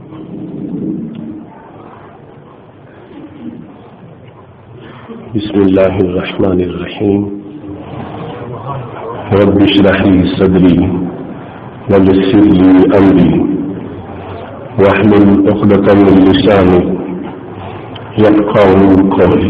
بسم الله الرحمن الرحيم. رب اشرح لي صدري ويسر لي أمري واحلل عقدة من لساني يفقهوا قولي.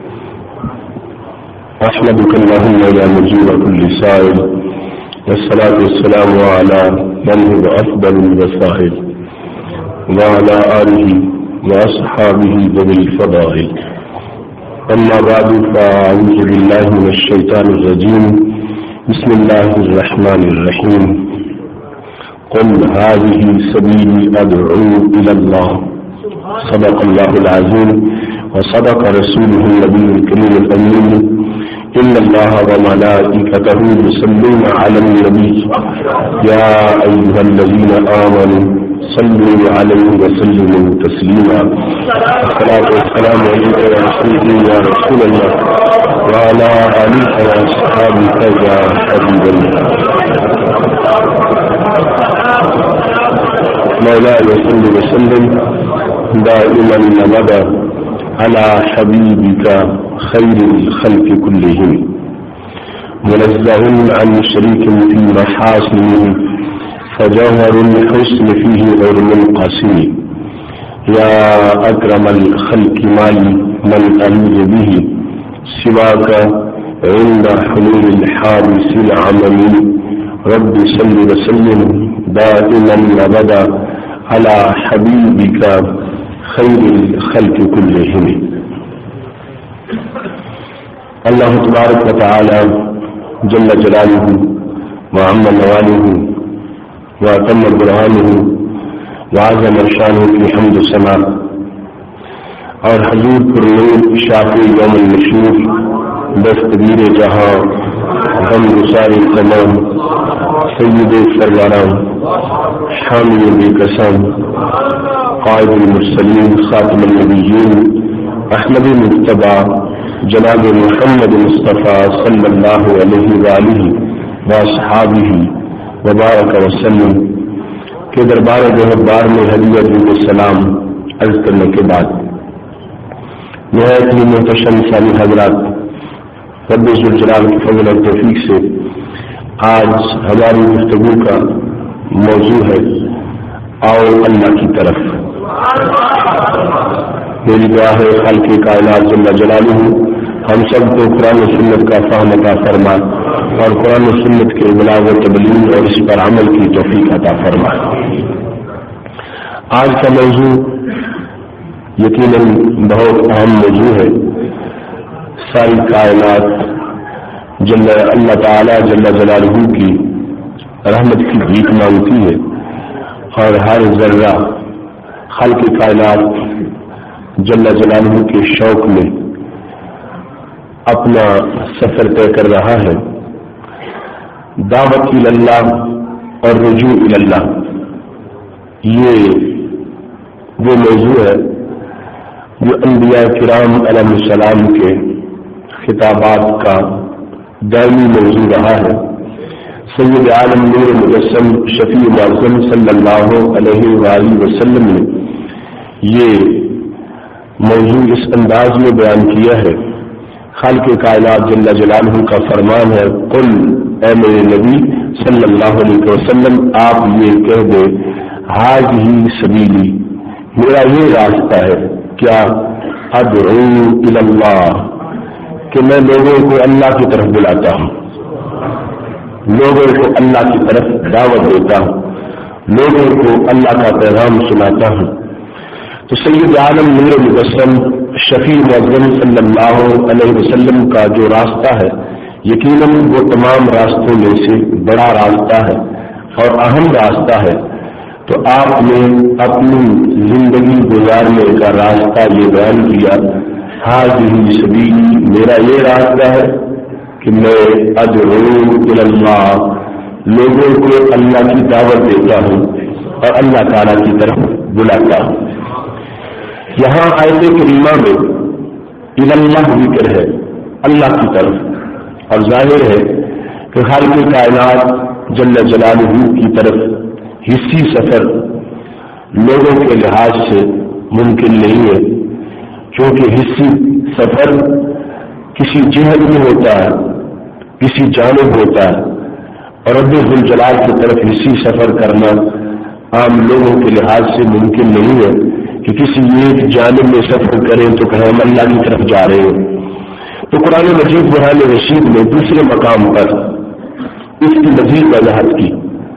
أحمدك اللهم يا مجيب كل سائل، والصلاة والسلام على من هو أفضل الوسائل وعلى آله وأصحابه ذوي الفضائل. أما بعد فأعوذ بالله من الشيطان الرجيم. بسم الله الرحمن الرحيم. قل هذه سبيلي أدعو إلى الله. صدق الله العظيم وصدق رسوله النبي الكريم الأمين. إن الله وملائكته يصلون على النبي يا أيها الذين آمنوا صلوا عليه وسلموا تسليما. الصلاة والسلام عليك يا رسول الله وعلى آلك وأصحابك يا حبيب الله. مولاي صل وسلم دائما أبدا على حبيبك خير الخلق كلهم، منزه عن شريك في محاسنه فجوهر الحسن فيه غير منقسم. يا أكرم الخلق مالي من ألوذ به سواك عند حلول الحادث العملي. رب صل وسلم دائما أبدا على حبيبك خير الخلق كلهم. اللہ تبارک و تعالی جل جلالہ وعم نوالہ واتم برہانہ وعظم شانہ کی حمد و ثنا، اور حضور پرنور شافی یوم النشور دستگیر جہاں غم گسار تمام سید سروران حامی بے قسم قائد المرسلین خاتم النبیین احمد مجتبی جناب محمد مصطفیٰ صلی اللہ علیہ وآلہ وصحابہ وبارک وسلم کے دربار گہربار میں ہدیت و سلام عرض کرنے کے بعد، نہایت ہی محتشم سامع حضرات، رب ذوالجلال کی فضل اور توفیق سے آج ہماری گفتگو کا موضوع ہے آؤ اللہ کی طرف. میری دعا ہے خالق کائنات جل جلالہ ہم سب کو قرآن و سنت کا فہم عطا فرما اور قرآن و سنت کے ابلاغ و تبلیغ اور اس پر عمل کی توفیق عطا فرما. آج کا موضوع یقیناً بہت اہم موضوع ہے. ساری کائنات اللہ تعالی جل جلالہ کی رحمت کی بھیک مانگتی ہے، اور ہر ذرہ خالق کائنات جل جلالہ کے شوق میں اپنا سفر طے کر رہا ہے. دعوت اللہ اور رجوع اللہ، یہ وہ موضوع ہے جو انبیاء کرام علیہ السلام کے خطابات کا دائمی موضوع رہا ہے. سید عالم نور مجسم شفیع معظم صلی اللہ علیہ وآلہ وسلم نے یہ موضوع اس انداز میں بیان کیا ہے. خالق کائنات جل جلالہ کا فرمان ہے، قل اے میرے نبی صلی اللہ علیہ وسلم آپ یہ کہہ دے، ھذہ سبیلی میرا یہ راستہ ہے، کیا ادعو الی اللہ کہ میں لوگوں کو اللہ کی طرف بلاتا ہوں، لوگوں کو اللہ کی طرف دعوت دیتا ہوں، لوگوں کو اللہ کا پیغام سناتا ہوں. تو سید عالم نور مجسم شفیع معظم صلی اللہ علیہ وسلم کا جو راستہ ہے یقیناً وہ تمام راستوں میں سے بڑا راستہ ہے اور اہم راستہ ہے. تو آپ نے اپنی زندگی گزارنے کا راستہ یہ بیان کیا، ھذہ سبیلی میرا یہ راستہ ہے کہ میں ادعو الی اللہ لوگوں کو اللہ کی دعوت دیتا ہوں اور اللہ تعالیٰ کی طرف بلاتا ہوں. یہاں آیت کریمہ میں الی اللہ ذکر ہے، اللہ کی طرف، اور ظاہر ہے کہ خالق کائنات جل جلالہ کی طرف حصی سفر لوگوں کے لحاظ سے ممکن نہیں ہے، کیونکہ حصی سفر کسی جہت میں ہوتا ہے، کسی جانب ہوتا ہے، اور رب ذوالجلال کی طرف حصی سفر کرنا عام لوگوں کے لحاظ سے ممکن نہیں ہے کہ کسی ایک جانب میں سفر کریں تو کہیں ہم اللہ کی طرف جا رہے ہیں۔ تو قرآن مجید برہان رشید میں دوسرے مقام پر اس کی مزید وضاحت کی،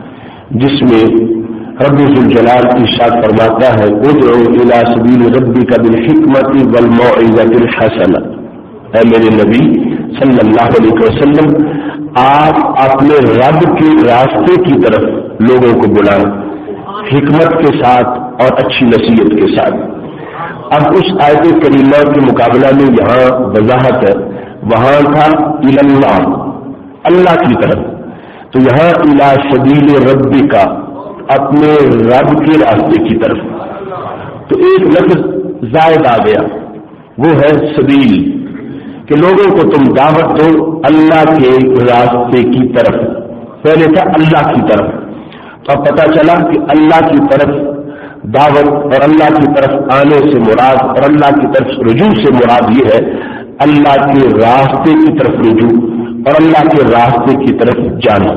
جس میں رب ذوالجلال ارشاد فرماتا ہے ادعو الی سبیل ربک بالحکمت والموعظۃ الحسنہ، اے میرے نبی صلی اللہ علیہ وسلم آپ اپنے رب کے راستے کی طرف لوگوں کو بلائیں حکمت کے ساتھ اور اچھی نصیحت کے ساتھ۔ اب اس آیت کریمہ کے مقابلہ میں یہاں وضاحت ہے، وہاں تھا الی اللہ، اللہ کی طرف، تو یہاں الی سبیل ربک، اپنے رب کے راستے کی طرف، تو ایک لفظ زائد آ گیا، وہ ہے سبیل، کہ لوگوں کو تم دعوت دو اللہ کے راستے کی طرف۔ پہلے تھا اللہ کی طرف، تو اب پتہ چلا کہ اللہ کی طرف دعوت اور اللہ کی طرف آنے سے مراد اور اللہ کی طرف رجوع سے مراد یہ ہے اللہ کے راستے کی طرف رجوع اور اللہ کے راستے کی طرف جانا۔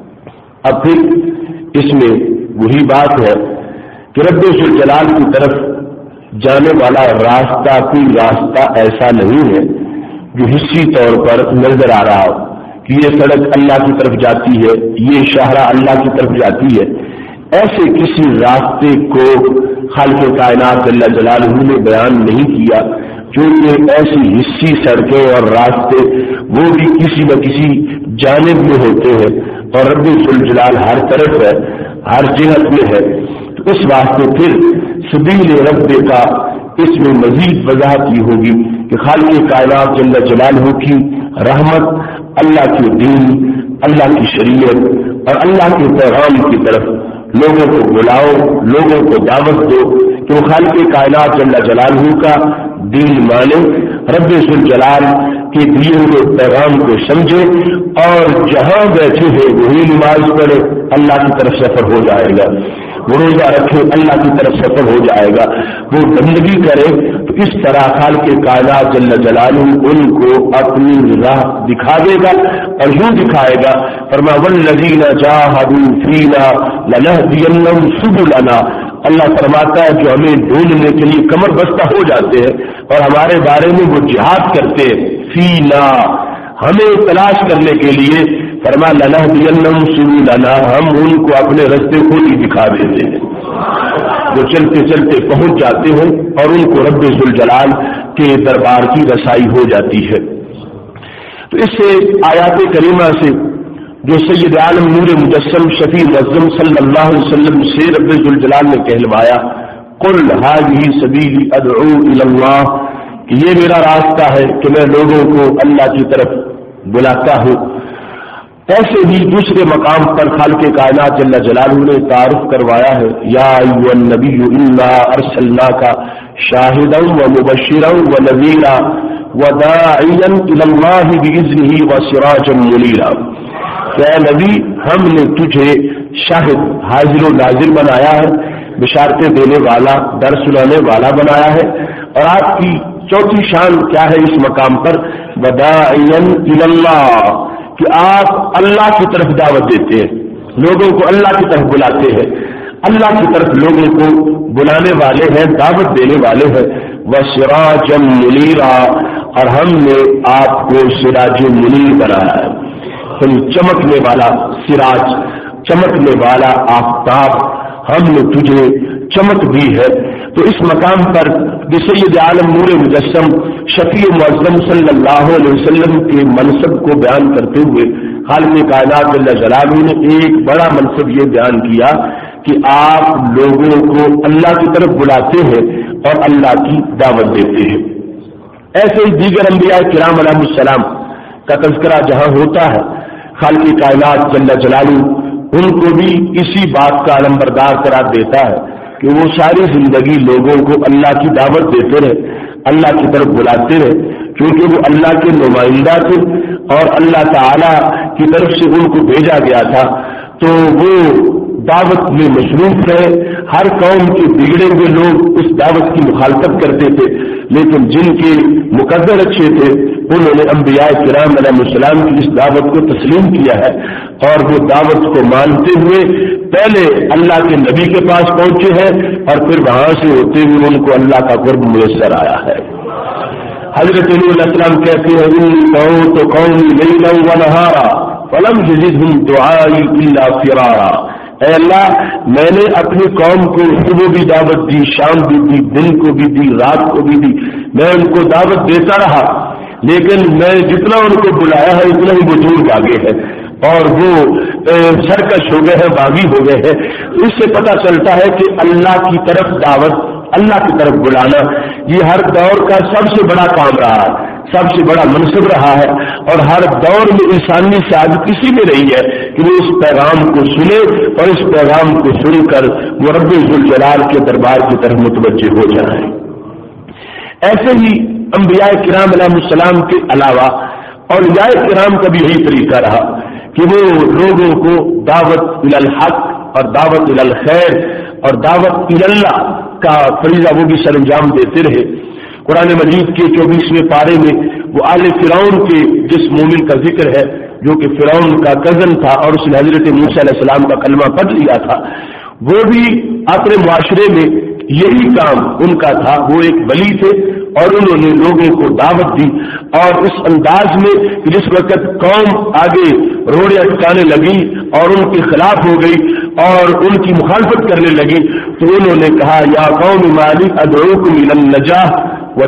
اب پھر اس میں وہی بات ہے کہ رب ذوالجلال کی طرف جانے والا راستہ کوئی راستہ ایسا نہیں ہے جو حصی طور پر نظر آ رہا ہو کہ یہ سڑک اللہ کی طرف جاتی ہے، یہ شاہراہ اللہ کی طرف جاتی ہے۔ ایسے کسی راستے کو خالق کائنات جل جلالہ نے بیان نہیں کیا، کیونکہ ایسی حصی سڑکیں اور راستے وہ بھی کسی نہ کسی جانب میں ہوتے ہیں، اور رب ذوالجلال ہر طرف ہے، ہر جہت میں ہے۔ تو اس واسطے پھر سبیل رب کا اس میں مزید وضاحت یہ ہوگی کہ خالق کائنات جل جلالہ کی رحمت، اللہ کے دین، اللہ کی شریعت اور اللہ کے پیغام کی طرف لوگوں کو بلاؤ، لوگوں کو دعوت دو کہ وہ خالق کائنات جل جلالہ کا دین مانے، رب ذوالجلال کے دیے ہوئے پیغام کو سمجھے، اور جہاں بیٹھے ہیں وہی نماز پڑھے، اللہ کی طرف سفر ہو جائے گا، وہ روزہ رکھے، اللہ کی طرف سفر ہو جائے گا، وہ بندگی کرے، تو اس طرح خالق کائنات جل جلالہ ان کو اپنی راہ دکھا دے گا، اور یوں دکھائے گا، فرمایا والذین جاہدوا فینا لنہدینہم سبلنا، اللہ فرماتا ہے جو ہمیں ڈھونڈنے کے لیے کمر بستہ ہو جاتے ہیں اور ہمارے بارے میں وہ جہاد کرتے ہیں، فینا، ہمیں تلاش کرنے کے لیے، فرمایا لنہدینہم سبلنا، ہم ان کو اپنے رستے کو ہی دکھا دیتے ہیں، وہ چلتے چلتے پہنچ جاتے ہیں اور ان کو رب ذوالجلال کے دربار کی رسائی ہو جاتی ہے۔ تو اس سے آیات کریمہ سے جو سید عالم نور مجسم شفیع معظم صلی اللہ علیہ وسلم سے رب ذوالجلال نے کہلوایا قل ھذہ سبیلی ادعو الی اللہ، کہ یہ میرا راستہ ہے کہ میں لوگوں کو اللہ کی طرف بلاتا ہوں۔ ایسے ہی دوسرے مقام پر خالق کائنات جل جلالہ نے تعارف کروایا ہے یا ایھا النبی انا ارسلناک شاہدا ومبشرا ونذیرا وداعیا الی اللہ باذنہ وسراجا منیرا، اے نبی ہم نے تجھے شاہد، حاضر و ناظر بنایا ہے، بشارتیں دینے والا، ڈر سنانے والا بنایا ہے، اور آپ کی چوتھی شان کیا ہے اس مقام پر، وداعیا الی اللہ، کہ آپ اللہ کی طرف دعوت دیتے ہیں، لوگوں کو اللہ کی طرف بلاتے ہیں، اللہ کی طرف لوگوں کو بلانے والے ہیں، دعوت دینے والے ہیں، وسراجا منیرا، اور ہم نے آپ کو سراج منیر بنایا ہے، چمکنے والا سراج، چمکنے والا آفتاب، ہم نے تجھے چمک دی ہے۔ تو اس مقام پر سید عالم نور مجسم شفیع معظم صلی اللہ علیہ وسلم کے منصب کو بیان کرتے ہوئے خالق کائنات جل جلالہ نے ایک بڑا منصب یہ بیان کیا کہ آپ لوگوں کو اللہ کی طرف بلاتے ہیں اور اللہ کی دعوت دیتے ہیں۔ ایسے ہی دیگر انبیاء کرام علیہ السلام کا تذکرہ جہاں ہوتا ہے، خالق کائنات جل جلالہ ان کو بھی اسی بات کا علمبردار قرار دیتا ہے کہ وہ ساری زندگی لوگوں کو اللہ کی دعوت دیتے رہے، اللہ کی طرف بلاتے رہے، کیونکہ وہ اللہ کے نمائندہ تھے اور اللہ تعالی کی طرف سے ان کو بھیجا گیا تھا، تو وہ دعوت میں مصروف رہے. ہر قوم کے بگڑے ہوئے لوگ اس دعوت کی مخالفت کرتے تھے، لیکن جن کے مقدر اچھے تھے انہوں نے انبیاء کرام علیہ السلام کی اس دعوت کو تسلیم کیا ہے، اور وہ دعوت کو مانتے ہوئے پہلے اللہ کے نبی کے پاس پہنچے ہیں اور پھر وہاں سے ہوتے ہوئے ان کو اللہ کا قرب میسر آیا ہے. حضرت نوح علیہ السلام کہتے ہیں انی دعوت قومی لیلا ونہارا فلم یزدہم دعائی الا فرارا. اے اللہ، میں نے اپنی قوم کو صبح بھی دعوت دی، شام بھی دی، دن کو بھی دی، رات کو بھی دی، میں ان کو دعوت دیتا رہا، لیکن میں جتنا ان کو بلایا ہے اتنا ہی وہ دور بھاگے ہیں اور وہ سرکش ہو گئے ہیں، باغی ہو گئے ہیں. اس سے پتہ چلتا ہے کہ اللہ کی طرف دعوت، اللہ کی طرف بلانا یہ ہر دور کا سب سے بڑا کام رہا ہے، سب سے بڑا منصب رہا ہے، اور ہر دور میں انسانی سعادت اسی میں رہی ہے کہ وہ اس پیغام کو سنے اور اس پیغام کو سن کر وہ رب ذوالجلال کے دربار کی طرف متوجہ ہو جائیں. ایسے ہی انبیاء کرام علیہ السلام کے علاوہ اولیاء کرام کا بھی یہی طریقہ رہا کہ وہ لوگوں کو دعوت الی الحق اور دعوت الی الخیر اور دعوت الی اللہ کا فریضہ وہ بھی سر انجام دیتے رہے. قرآن مجید کے 24ویں پارے میں وہ آل فرعون کے جس مومن کا ذکر ہے جو کہ فرعون کا کزن تھا اور اس نے حضرت موسیٰ علیہ السلام کا کلمہ پڑھ لیا تھا، وہ بھی اپنے معاشرے میں یہی کام ان کا تھا. وہ ایک ولی تھے اور انہوں نے لوگوں کو دعوت دی، اور اس انداز میں کہ جس وقت قوم آگے روڑے اٹکانے لگی اور ان کے خلاف ہو گئی اور ان کی مخالفت کرنے لگی تو انہوں نے کہا یا قوم مالی ادعوکم الی النجاح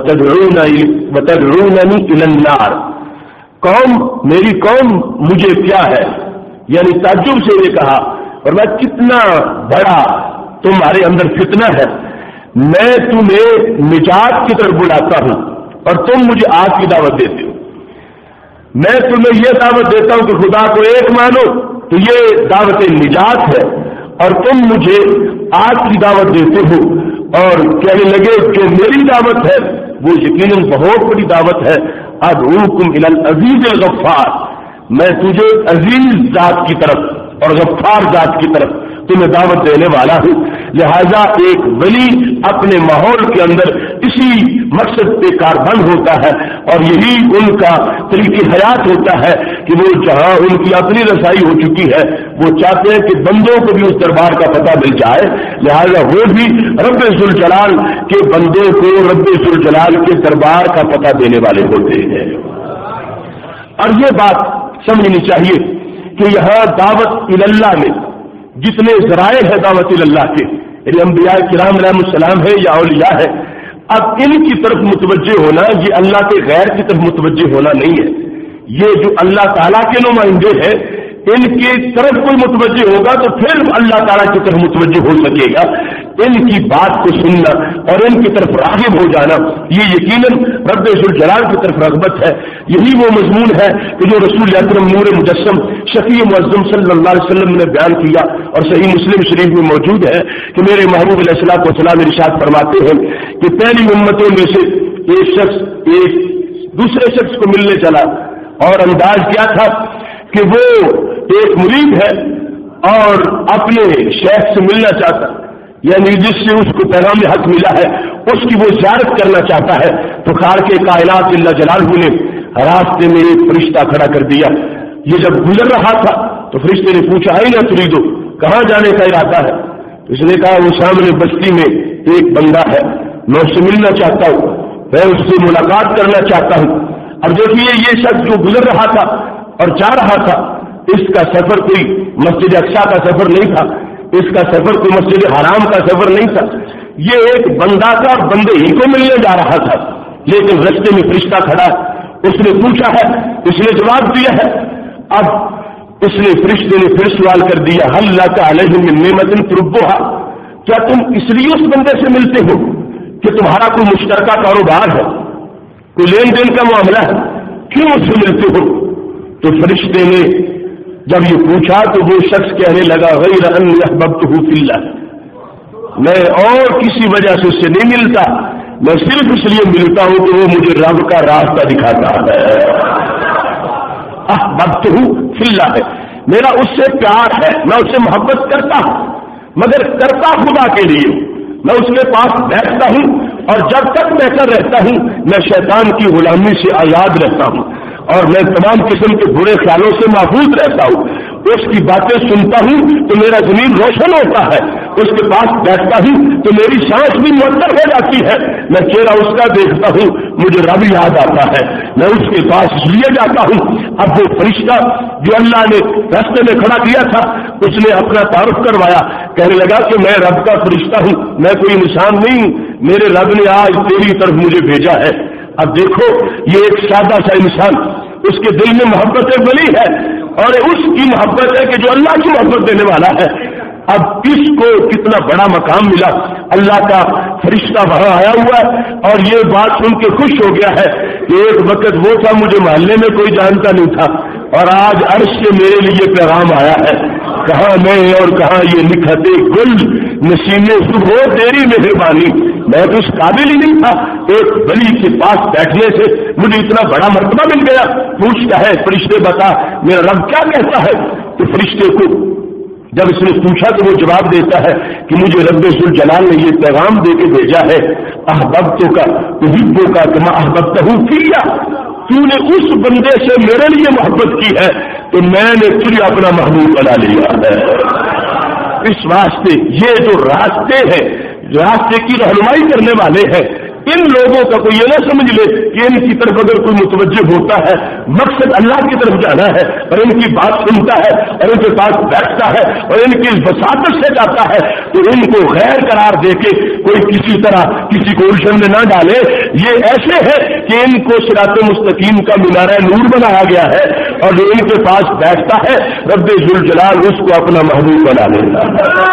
وتدعوننی الی النار. قوم، میری قوم مجھے کیا ہے، یعنی تعجب سے یہ کہا اور میں کتنا بڑا تمہارے اندر فتنہ ہے، میں تمہیں نجات کی طرف بلاتا ہوں اور تم مجھے آگ کی دعوت دیتے ہو. میں تمہیں یہ دعوت دیتا ہوں کہ خدا کو ایک مانو تو یہ دعوت نجات ہے، اور تم مجھے آگ کی دعوت دیتے ہو اور کہنے لگے جو میری دعوت ہے وہ یقیناً بہت بڑی دعوت ہے. ادعوکم الی العزیز الغفار، میں تجھے عزیز ذات کی طرف اور غفار ذات کی طرف تمہیں دعوت دینے والا ہوں. لہذا ایک ولی اپنے ماحول کے اندر اسی مقصد پہ کاربند ہوتا ہے اور یہی ان کا طریقہ حیات ہوتا ہے کہ وہ جہاں ان کی اپنی رسائی ہو چکی ہے وہ چاہتے ہیں کہ بندوں کو بھی اس دربار کا پتہ مل جائے. لہذا وہ بھی رب ذوالجلال کے بندوں کو رب ذوالجلال کے دربار کا پتہ دینے والے ہوتے ہیں. اور یہ بات سمجھنی چاہیے کہ یہاں دعوت اللہ میں جتنے ذرائع ہیں دعوت اللہ کے، یعنی انبیاء کرام علیہ السلام ہے یا اولیاء ہے، اب ان کی طرف متوجہ ہونا یہ اللہ کے غیر کی طرف متوجہ ہونا نہیں ہے. یہ جو اللہ تعالیٰ کے نمائندے ہیں ان کی طرف کوئی متوجہ ہوگا تو پھر اللہ تعالیٰ کی طرف متوجہ ہو سکے گا. ان کی بات کو سننا اور ان کی طرف راغب ہو جانا یہ یقیناً رب ذوالجلال کی طرف رغبت ہے. یہی وہ مضمون ہے کہ جو رسول اکرم نور مجسم شفیع معظم صلی اللہ علیہ وسلم نے بیان کیا اور صحیح مسلم شریف میں موجود ہے کہ میرے محبوب علیہ الصلوۃ والسلام ارشاد فرماتے ہیں کہ پہلی امتوں میں سے ایک شخص ایک دوسرے شخص کو ملنے چلا اور انداز کیا تھا کہ وہ ایک مرید ہے اور اپنے شیخ سے ملنا چاہتا، یعنی جس سے اس کو پیغام حق ملا ہے اس کی وہ زیارت کرنا چاہتا ہے. تو خالق کائنات جل جلالہ نے راستے میں ایک فرشتہ کھڑا کر دیا. یہ جب گزر رہا تھا تو فرشتے نے پوچھا آئینہ تریدو، کہاں جانے کا ارادہ ہے؟ اس نے کہا وہ سامنے بستی میں ایک بندہ ہے، میں اس سے ملنا چاہتا ہوں، میں اس سے ملاقات کرنا چاہتا ہوں. اب دیکھیے یہ شخص جو گزر رہا تھا اور جا رہا تھا اس کا سفر کوئی مسجد اقصیٰ کا سفر نہیں تھا، اس کا سفر کوئی مسجد حرام کا سفر نہیں تھا. یہ ایک بندہ کا بندے ہی کو ملنے جا رہا تھا، لیکن رستے میں فرشتہ کھڑا، اس نے پوچھا ہے، اس نے جواب دیا ہے. اب اس نے فرشتے نے پھر سوال کر دیا هل لك علیہ من نعمت تربها، کیا تم اس لیے اس بندے سے ملتے ہو کہ تمہارا کوئی مشترکہ کاروبار ہے، کوئی لین دین کا معاملہ ہے، کیوں اس سے ملتے ہو؟ تو فرشتے نے جب یہ پوچھا تو وہ شخص کہنے لگا غیر ان احببته فی اللہ، میں اور کسی وجہ سے اس سے نہیں ملتا، میں صرف اس لیے ملتا ہوں کہ وہ مجھے رب کا راستہ دکھاتا ہے. احببته فی اللہ ہے، میرا اس سے پیار ہے، میں اس سے محبت کرتا ہوں. مگر کرتا خدا کے لیے میں اس کے پاس بیٹھتا ہوں، اور جب تک بیٹھا رہتا ہوں میں شیطان کی غلامی سے آزاد رہتا ہوں، اور میں تمام قسم کے برے خیالوں سے محفوظ رہتا ہوں۔ اس کی باتیں سنتا ہوں تو میرا زمین روشن ہوتا ہے، اس کے پاس بیٹھتا ہوں تو میری سانس بھی معطر ہو جاتی ہے، میں چہرہ اس کا دیکھتا ہوں مجھے رب یاد آتا ہے، میں اس کے پاس لیے جاتا ہوں۔ اب وہ فرشتہ جو اللہ نے راستے میں کھڑا کیا تھا اس نے اپنا تعارف کروایا، کہنے لگا کہ میں رب کا فرشتہ ہوں، میں کوئی انسان نہیں ہوں، میرے رب نے آج تیری طرف مجھے بھیجا ہے۔ اب دیکھو یہ ایک سادہ سا انسان، اس کے دل میں محبت ولی ہے، اور اس کی محبت ہے کہ جو اللہ کی محبت دینے والا ہے۔ اب اس کو کتنا بڑا مقام ملا، اللہ کا فرشتہ وہاں آیا ہوا ہے، اور یہ بات سن کے خوش ہو گیا ہے کہ ایک وقت وہ تھا مجھے محلے میں کوئی جانتا نہیں تھا، اور آج عرش سے میرے لیے پیغام آیا ہے، کہاں میں اور کہاں یہ نکھتے گل، نسیم صبح تیری مہربانی۔ میں تو اس قابل ہی نہیں تھا، ایک ولی کے پاس بیٹھنے سے مجھے اتنا بڑا مرتبہ مل گیا۔ پوچھتا ہے فرشتے بتا میرا رب کیا کہتا ہے؟ تو فرشتے کو جب اس نے پوچھا تو وہ جواب دیتا ہے کہ مجھے رب ذوالجلال نے یہ پیغام دے کے بھیجا ہے، احببتو کا تحبو کا کما احببتہ فیہ، تو نے اس بندے سے میرے لیے محبت کی ہے تو میں نے تجھے اپنا محبوب بنا لیا ہے۔ اس واسطے یہ جو راستے ہیں، راستے کی رہنمائی کرنے والے ہیں، ان لوگوں کا کوئی یہ نہ سمجھ لے کہ ان کی طرف اگر کوئی متوجہ ہوتا ہے مقصد اللہ کی طرف جانا ہے، اور ان کی بات سنتا ہے اور ان کے پاس بیٹھتا ہے اور ان کی وساطت سے جاتا ہے تو ان کو غیر قرار دے کے کوئی کسی طرح کسی کو الجھن میں نہ ڈالے۔ یہ ایسے ہے کہ ان کو صراط مستقیم کا مینارہ نور بنایا گیا ہے، اور جو ان کے پاس بیٹھتا ہے رب ذوالجلال اس کو اپنا محبوب بنا لیتا ہے۔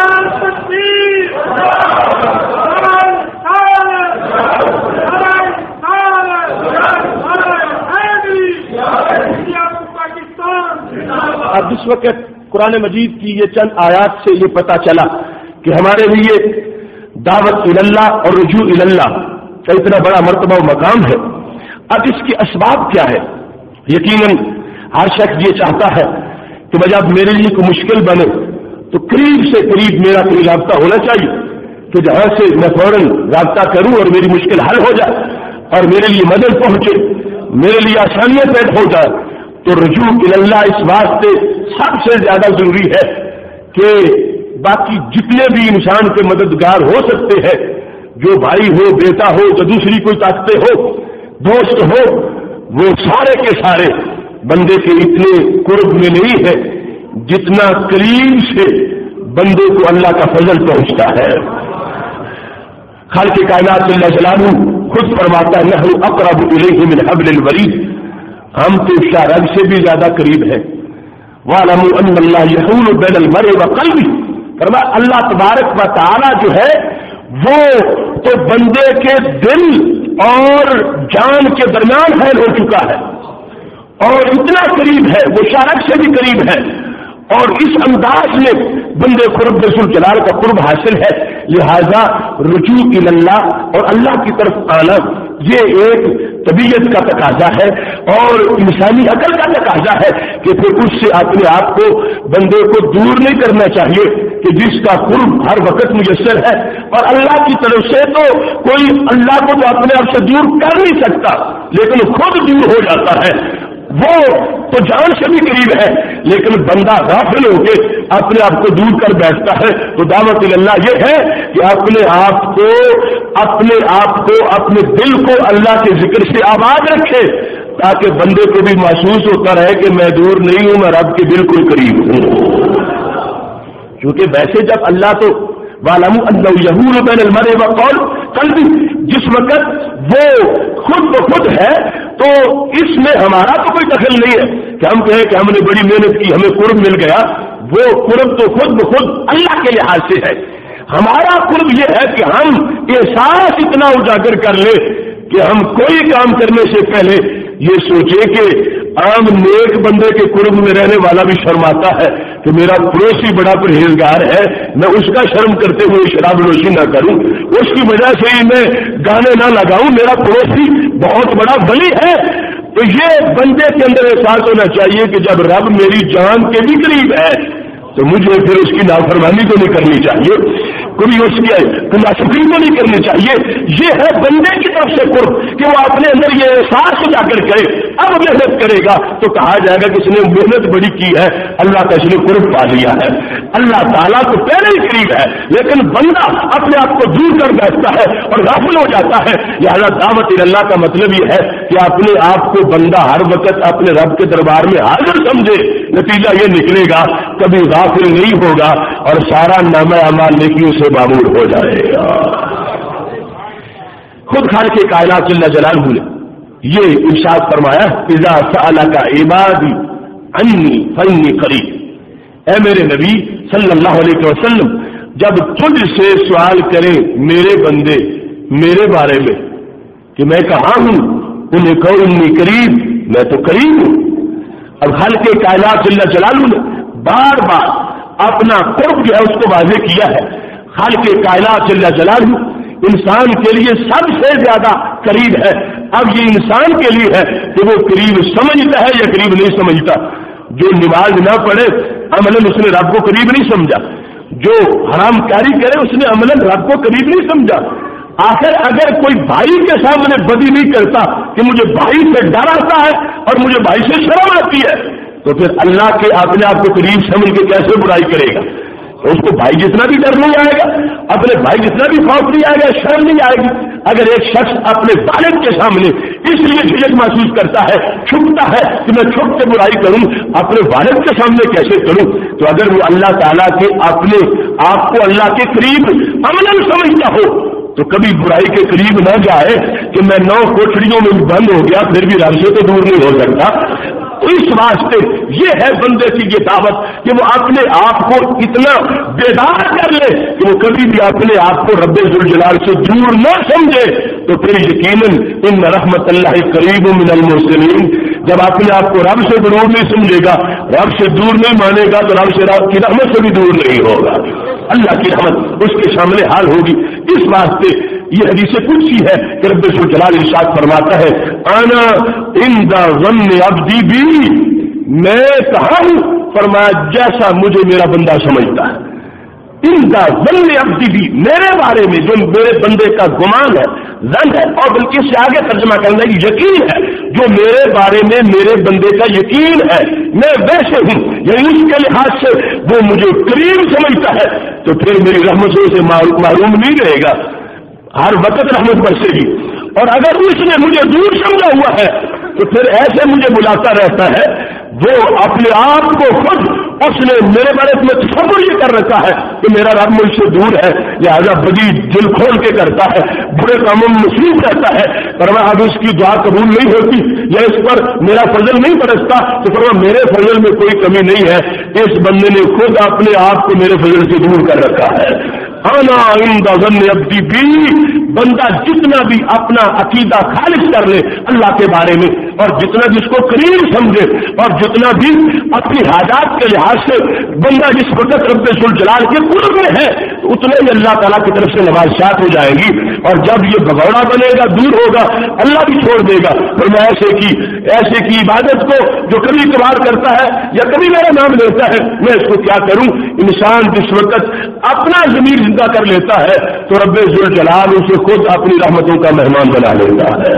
اب اس وقت قرآن مجید کی یہ چند آیات سے یہ پتہ چلا کہ ہمارے لیے دعوت اللہ اور رجوع اللہ کا اتنا بڑا مرتبہ و مقام ہے۔ اب اس کے اسباب کیا ہے؟ یقیناً ہر شخص یہ چاہتا ہے کہ جب میرے لیے کوئی مشکل بنے تو قریب سے قریب میرا کوئی رابطہ ہونا چاہیے کہ جہاں سے میں فوراً رابطہ کروں اور میری مشکل حل ہو جائے اور میرے لیے مدد پہنچے، میرے لیے آسانیاں پیدا ہو جائے۔ تو رجوع اللہ اس واسطے سب سے زیادہ ضروری ہے کہ باقی جتنے بھی انسان کے مددگار ہو سکتے ہیں، جو بھائی ہو، بیٹا ہو، جو دوسری کوئی طاقتیں ہو، دوست ہو، وہ سارے کے سارے بندے کے اتنے قرب میں نہیں ہے جتنا قریب سے بندے کو اللہ کا فضل پہنچتا ہے۔ خالق کائنات جل جلالہ خود فرماتا ہے نحن اقرب الیہ من حبل الورید، ہم تو شارب سے بھی زیادہ قریب ہیں۔ وَاعْلَمُوا أَنَّ اللَّهَ يَحُولُ بَيْنَ الْمَرْءِ وَقَلْبِهِ، فرمایا اللہ تبارک و تعالی جو ہے وہ تو بندے کے دل اور جان کے درمیان حائل ہو چکا ہے، اور اتنا قریب ہے، وہ شارب سے بھی قریب ہے، اور اس انداز میں بندے کو رب ذوالجلال کا قرب حاصل ہے۔ لہذا رجوع اللہ اور اللہ کی طرف آنا یہ ایک طبیعت کا تقاضا ہے اور انسانی عقل کا تقاضا ہے کہ پھر اس سے اپنے آپ کو بندے کو دور نہیں کرنا چاہیے کہ جس کا قرب ہر وقت میسر ہے، اور اللہ کی طرف سے تو کوئی اللہ کو تو اپنے آپ سے دور کر نہیں سکتا لیکن خود دور ہو جاتا ہے، وہ تو جان سے بھی قریب ہے لیکن بندہ غافل ہو کے اپنے آپ کو دور کر بیٹھتا ہے۔ تو دعوت اللہ یہ ہے کہ اپنے آپ کو اپنے دل کو اللہ کے ذکر سے آباد رکھے تاکہ بندے کو بھی محسوس ہوتا رہے کہ میں دور نہیں ہوں، میں رب کے بالکل قریب ہوں۔ کیونکہ ویسے جب اللہ تو وَاعْلَمُوا أَنَّهُ يَحُولُ بَيْنَ الْمَرْءِ وَقَلْبِهِ، جس وقت وہ خود بخود ہے تو اس میں ہمارا تو کوئی دخل نہیں ہے کہ ہم کہیں کہ ہم نے بڑی محنت کی ہمیں قرب مل گیا، وہ قرب تو خود بخود اللہ کے لحاظ سے ہے۔ ہمارا قرب یہ ہے کہ ہم احساس اتنا اجاگر کر لیں کہ ہم کوئی کام کرنے سے پہلے یہ سوچے کہ عام نیک بندے کے قرب میں رہنے والا بھی شرماتا ہے کہ میرا پڑوسی بڑا پرہیزگار ہے، میں اس کا شرم کرتے ہوئے شراب نوشی نہ کروں، اس کی وجہ سے ہی میں گانے نہ لگاؤں، میرا پڑوسی بہت بڑا ولی ہے۔ تو یہ بندے کے اندر احساس ہونا چاہیے کہ جب رب میری جان کے بھی قریب ہے تو مجھے پھر اس کی نافرمانی تو نہیں کرنی چاہیے، کبھی اس کی ناشکری تو نہیں کرنی چاہیے۔ یہ ہے بندے کی طرف سے قرب کہ وہ اپنے اندر یہ احساس جا کر کرے، اب محنت کرے گا تو کہا جائے گا کہ اس نے محنت بڑی کی ہے، اللہ کا اس نے قرب پا لیا ہے، اللہ تعالیٰ تو پہلے ہی قریب ہے۔ لیکن بندہ اپنے آپ کو دور کر بیٹھتا ہے اور غافل ہو جاتا ہے۔ لہٰذا دعوت اللہ کا مطلب یہ ہے کہ اپنے آپ کو بندہ ہر وقت اپنے رب کے دربار میں حاضر سمجھے، نتیجہ یہ نکلے گا کبھی غافل نہیں ہوگا اور سارا نامہ اعمال نیکیوں سے معمور ہو جائے گا۔ خود خالق کائنات جل جلالہ نے یہ ارشاد فرمایا، اذا سألک عبادی عنی فانی قریب، اے میرے نبی صلی اللہ علیہ وسلم جب تجھ سے سوال کرے میرے بندے میرے بارے میں کہ میں کہاں ہوں، انہیں کہو انی قریب، میں تو قریب ہوں۔ اب خالق کائنات جل جلالہ نے بار بار اپنا قرب جو ہے اس کو واضح کیا ہے۔ خالق کائنات جل جلالہ انسان کے لیے سب سے زیادہ قریب ہے۔ اب یہ انسان کے لیے ہے کہ وہ قریب سمجھتا ہے یا قریب نہیں سمجھتا۔ جو نماز نہ پڑھے عملاً اس نے رب کو قریب نہیں سمجھا، جو حرام کاری کرے اس نے عملاً رب کو قریب نہیں سمجھا۔ آخر اگر کوئی بھائی کے سامنے بدی نہیں کرتا کہ مجھے بھائی سے ڈر آتا ہے اور مجھے بھائی سے شرم آتی ہے، تو پھر اللہ کے اپنے آپ کو قریب سمجھ کے کیسے برائی کرے گا؟ اس کو بھائی جتنا بھی ڈر نہیں آئے گا، اپنے بھائی جتنا بھی خوف نہیں آئے گا، شرم نہیں آئے گی۔ اگر ایک شخص اپنے والد کے سامنے اس لیے جھجک محسوس کرتا ہے، چھپتا ہے کہ میں چھپ کے برائی کروں، اپنے والد کے سامنے کیسے کروں؟ تو اگر وہ اللہ تعالیٰ کے اپنے آپ کو اللہ کے قریب عملاً سمجھتا ہو تو کبھی برائی کے قریب نہ جائے کہ میں 9 کوٹڑیوں میں بند ہو گیا پھر بھی رب سے تو دور نہیں ہو سکتا۔ تو اس واسطے یہ ہے بندے کی یہ دعوت کہ وہ اپنے آپ کو اتنا بیدار کر لے کہ وہ کبھی بھی اپنے آپ کو رب ذوالجلال سے دور نہ سمجھے، تو پھر یقیناً ان رحمت اللہ قریب من المحسنین، جب اپنے آپ کو رب سے دور نہیں سمجھے گا، رب سے دور نہیں مانے گا تو رب کی رحمت سے بھی دور نہیں ہوگا، اللہ کی رحمت اس کے سامنے حال ہوگی۔ اس واسطے یہ حدیث قدسی ہے کہ رب ذوالجلال ارشاد فرماتا ہے، انا عند ظن عبدی بی، میں کہاں ہوں؟ فرمایا جیسا مجھے میرا بندہ سمجھتا ہے۔ عند ظن عبدی بی، میرے بارے میں جو میرے بندے کا گمان ہے، ظن ہے، اور بلکہ اس سے آگے ترجمہ کرنا یقین ہے، جو میرے بارے میں میرے بندے کا یقین ہے میں ویسے ہوں، یعنی اس کے لحاظ سے وہ مجھے قریب سمجھتا ہے، تو پھر میری رحمتوں سے معروم نہیں رہے گا، ہر وقت رحمت برسے گی۔ اور اگر اس نے مجھے دور سمجھا ہوا ہے تو پھر ایسے مجھے بلاتا رہتا ہے، وہ اپنے آپ کو خود اس نے میرے بارے میں تصور یہ کر رکھا ہے کہ میرا رب مجھ سے دور ہے، لہٰذا بدی دل کھول کے کرتا ہے، برے کاموں میں مصروف رہتا ہے، پر اب اس کی دعا قبول نہیں ہوتی یا اس پر میرا فضل نہیں برستا، تو فرمایا میرے فضل میں کوئی کمی نہیں ہے، اس بندے نے خود اپنے آپ کو میرے فضل سے دور کر رکھا ہے۔ انا عند ظن عبدی بی، بندہ جتنا بھی اپنا عقیدہ خالص کر لے اللہ کے بارے میں، اور جتنا بھی اس کو قریب سمجھے، اور جتنا بھی اپنی حاجات کے لحاظ سے بندہ جس وقت رب ذوالجلال کے قرب میں ہے، اتنے ہی اللہ تعالیٰ کی طرف سے نوازشات ہو جائے گی، اور جب یہ بگوڑا بنے گا دور ہوگا اللہ بھی چھوڑ دے گا۔ پھر میں ایسے کی عبادت کو جو کبھی کبھار کرتا ہے یا کبھی میرا نام لیتا ہے، میں اس کو کیا کروں؟ انسان جس وقت اپنا ضمیر زندہ کر لیتا ہے تو رب ذوالجلال اسے خود اپنی رحمتوں کا مہمان بنا لیتا ہے۔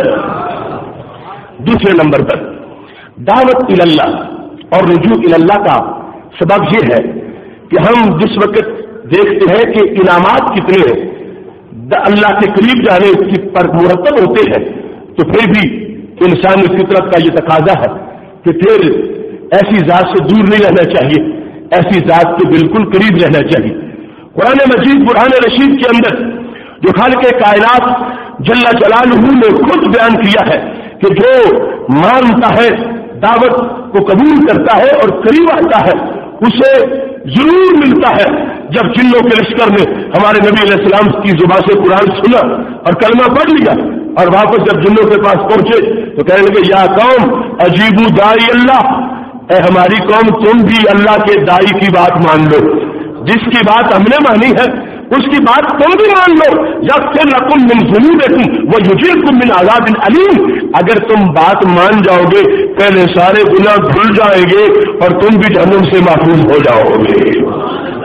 دوسرے نمبر پر دعوت اللہ اور رجوع اللہ کا سبب یہ ہے کہ ہم جس وقت دیکھتے ہیں کہ انعامات کتنے ہیں اللہ کے قریب جانے پر مرتب ہوتے ہیں، تو پھر بھی انسانی فطرت کا یہ تقاضا ہے کہ پھر ایسی ذات سے دور نہیں رہنا چاہیے، ایسی ذات کے بالکل قریب رہنا چاہیے۔ قرآن مجید برہان رشید کے اندر جو خالق کائنات جل جلالہ نے خود بیان کیا ہے کہ جو مانتا ہے، دعوت کو قبول کرتا ہے اور قریب آتا ہے، اسے ضرور ملتا ہے۔ جب جنوں کے لشکر نے ہمارے نبی علیہ السلام کی زبان سے قرآن سنا اور کلمہ پڑھ لیا اور واپس جب جنوں کے پاس پہنچے تو کہنے لگے یا قوم اجیبو داعی اللہ، اے ہماری قوم تم بھی اللہ کے داعی کی بات مان لو، جس کی بات ہم نے مانی ہے اس کی بات تم بھی مان لو، یغفر لکم من ذنوبکم ویجرکم من عذاب علیم۔ اگر تم بات مان جاؤ گے پہلے سارے گناہ دھل جائیں گے اور تم بھی جہنم سے محفوظ ہو جاؤ گے۔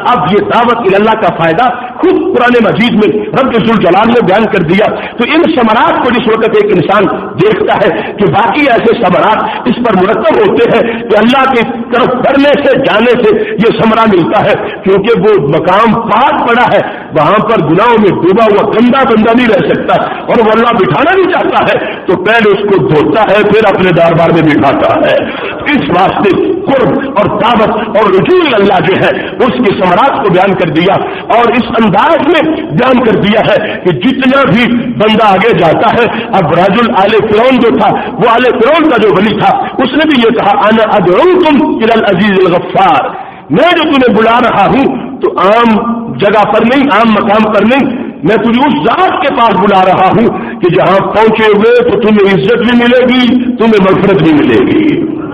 اب یہ دعوت اللہ کا فائدہ خود قرآن مجید میں رب ذو الجلال نے بیان کر دیا. تو ان ثمرات کو جس وقت ایک انسان دیکھتا ہے کہ باقی ایسے ثمرات اس پر مرتب ہوتے ہیں کہ اللہ کی طرف بڑھنے سے جانے سے یہ ثمرہ ملتا ہے، کیونکہ وہ مقام پاک پڑا ہے، وہاں پر گناہوں میں ڈوبا ہوا گندا بندہ نہیں رہ سکتا، اور وہ اللہ بٹھانا نہیں چاہتا ہے تو پہلے اس کو دھوتا ہے پھر اپنے دربار میں بٹھاتا ہے. اس واسطے قرب اور دعوت اور رجوع اللہ جو ہے اس کے ثمرات کو بیان کر دیا، اور اس انداز میں بیان کر دیا ہے کہ جتنا بھی بندہ آگے جاتا ہے. اب رجل آل فرعون جو تھا، وہ آل فرعون کا جو ولی تھا، اس نے بھی یہ کہا انا ادعوکم الی العزیز الغفار، میں جو تمہیں بلا رہا ہوں تو عام جگہ پر نہیں، عام مقام پر نہیں، میں تجھے اس ذات کے پاس بلا رہا ہوں کہ جہاں پہنچے ہوئے تو تمہیں عزت بھی ملے گی، تمہیں مغفرت بھی ملے گی.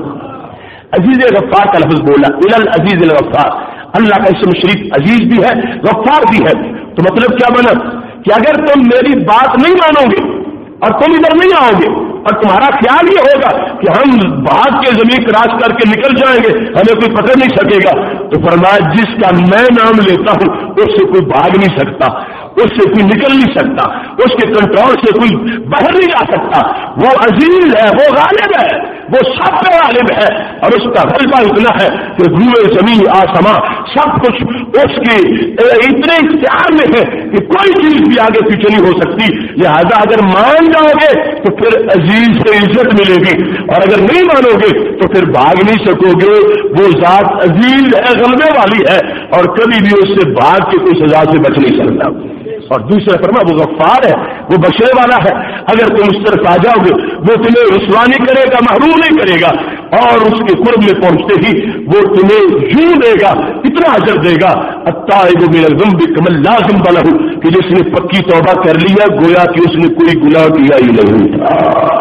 عزیز غفار کا لفظ بولا، الی العزیز الغفار، اللہ کا اسم شریف عزیز بھی ہے غفار بھی ہے. تو مطلب کیا بنا کہ اگر تم میری بات نہیں مانو گے اور تم ادھر نہیں آؤ گے اور تمہارا خیال یہ ہوگا کہ ہم بھاگ کے زمین کراس کر کے نکل جائیں گے، ہمیں کوئی پکڑ نہیں سکے گا، تو فرمایا جس کا میں نام لیتا ہوں اس سے کوئی بھاگ نہیں سکتا، اس سے کوئی نکل نہیں سکتا، اس کے کنٹرول سے کوئی باہر نہیں جا سکتا. وہ عزیز ہے، وہ غالب ہے، وہ سب پہ غالب ہے، اور اس کا غلبہ اتنا ہے کہ روئے زمین آسمان سب کچھ اس کے اتنے اختیار میں ہے کہ کوئی چیز بھی آگے پیچھے نہیں ہو سکتی. لہذا اگر مان جاؤ گے تو پھر عزیز سے عزت ملے گی، اور اگر نہیں مانو گے تو پھر بھاگ نہیں سکو گے. وہ ذات عزیز ہے، غلبے والی ہے، اور کبھی بھی اس سے بھاگ کے کوئی سزا سے بچ نہیں سکتا. اور دوسرا فرما وہ غفار ہے، وہ بخشنے والا ہے. اگر تم اس طرف آ جاؤ گے وہ تمہیں رسوا نہیں کرے گا، محروم نہیں کرے گا، اور اس کے قرب میں پہنچتے ہی وہ تمہیں یوں دے گا، اتنا اجر دے گا التائب من الذنب کمن لا ذنب له، کہ جس نے پکی توبہ کر لیا گویا کہ اس نے کوئی گناہ کیا ہی نہیں تھا.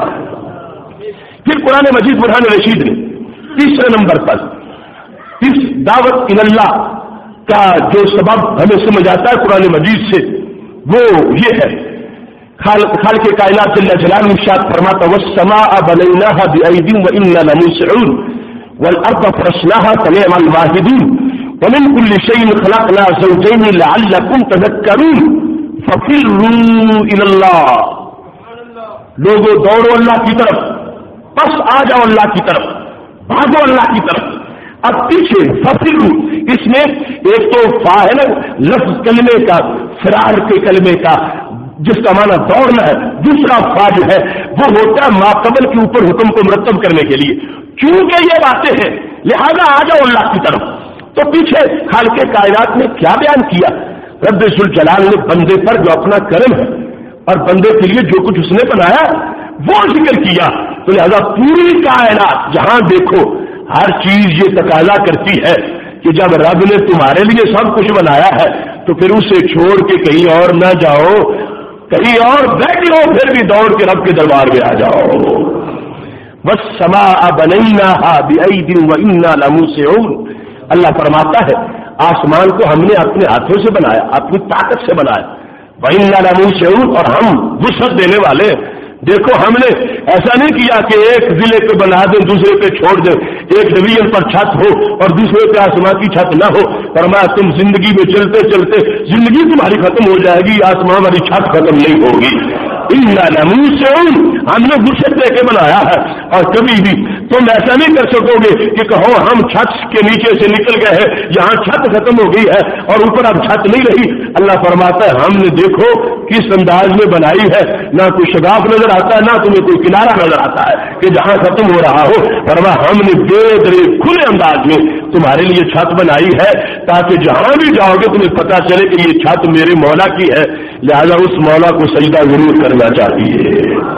پھر قرآن مجید برہان رشید نے تیسرے نمبر پر اس دعوت اللہ کا جو سبب ہمیں سمجھ آتا ہے قرآن مجید سے وہ یہ ہے. خالق کائنات جل جلالہ ارشاد فرماتا والسماء بنيناها بأيد وإنا لموسعون والأرض فرشناها فنعم الواهدون ومن كل شيء خلقنا زوجين لعلكم تذكرون ففروا إلى الله. لوگوں دوڑو اللہ کی طرف، بس آ جاؤ اللہ کی طرف، بھاگو اللہ کی طرف. اب پیچھے ففروا، اس میں ایک تو فا ہے نا لفظ کلمے کا، فرار کے کلمے کا جس کا معنی دوڑنا ہے، دوسرا فا جو ہے وہ ہوتا ہے ماقبل کے اوپر حکم کو مرتب کرنے کے لیے. کیونکہ یہ باتیں ہیں لہذا آ جاؤ اللہ کی طرف. تو پیچھے خالق کائنات نے کیا بیان کیا؟ رب ذو الجلال نے بندے پر جو اپنا کرم ہے اور بندے کے لیے جو کچھ اس نے بنایا وہ ذکر کیا. تو لہذا پوری کائنات جہاں دیکھو ہر چیز یہ تقاضا کرتی ہے کہ جب رب نے تمہارے لیے سب کچھ بنایا ہے تو پھر اسے چھوڑ کے کہیں اور نہ جاؤ، کہیں اور بیٹھے ہو پھر بھی دوڑ کے رب کے دربار میں آ جاؤ. والسماء بنيناها بأيد وإنا لموسعون. اللہ فرماتا ہے آسمان کو ہم نے اپنے ہاتھوں سے بنایا، اپنی طاقت سے بنایا. وإنا لموسعون، اور ہم وسعت دینے والے. دیکھو ہم نے ایسا نہیں کیا کہ ایک ضلع پہ بنا دیں دوسرے پہ چھوڑ دیں، ایک ڈویژن پر چھت ہو اور دوسرے پہ آسمان کی چھت نہ ہو. فرمایا تم زندگی میں چلتے چلتے زندگی تمہاری ختم ہو جائے گی، آسمان والی چھت ختم نہیں ہوگی. انا لموسعون، ہم نے وسعت دے کے بنایا ہے. اور کبھی بھی تم ایسا نہیں کر سکو گے کہ کہو ہم چھت کے نیچے سے نکل گئے ہیں، یہاں چھت ختم ہو گئی ہے اور اوپر اب چھت نہیں رہی. اللہ فرماتا ہے ہم نے دیکھو کس انداز میں بنائی ہے، نہ کوئی شگاف نظر آتا ہے نہ تمہیں کوئی کنارہ نظر آتا ہے کہ جہاں ختم ہو رہا ہو. فرمایا ہم نے بے درے کھلے انداز میں تمہارے لیے چھت بنائی ہے تاکہ جہاں بھی جاؤ گے تمہیں پتا چلے کہ یہ چھت میرے مولا کی ہے، لہذا اس مولا کو سجدہ ضرور کرنا چاہیے.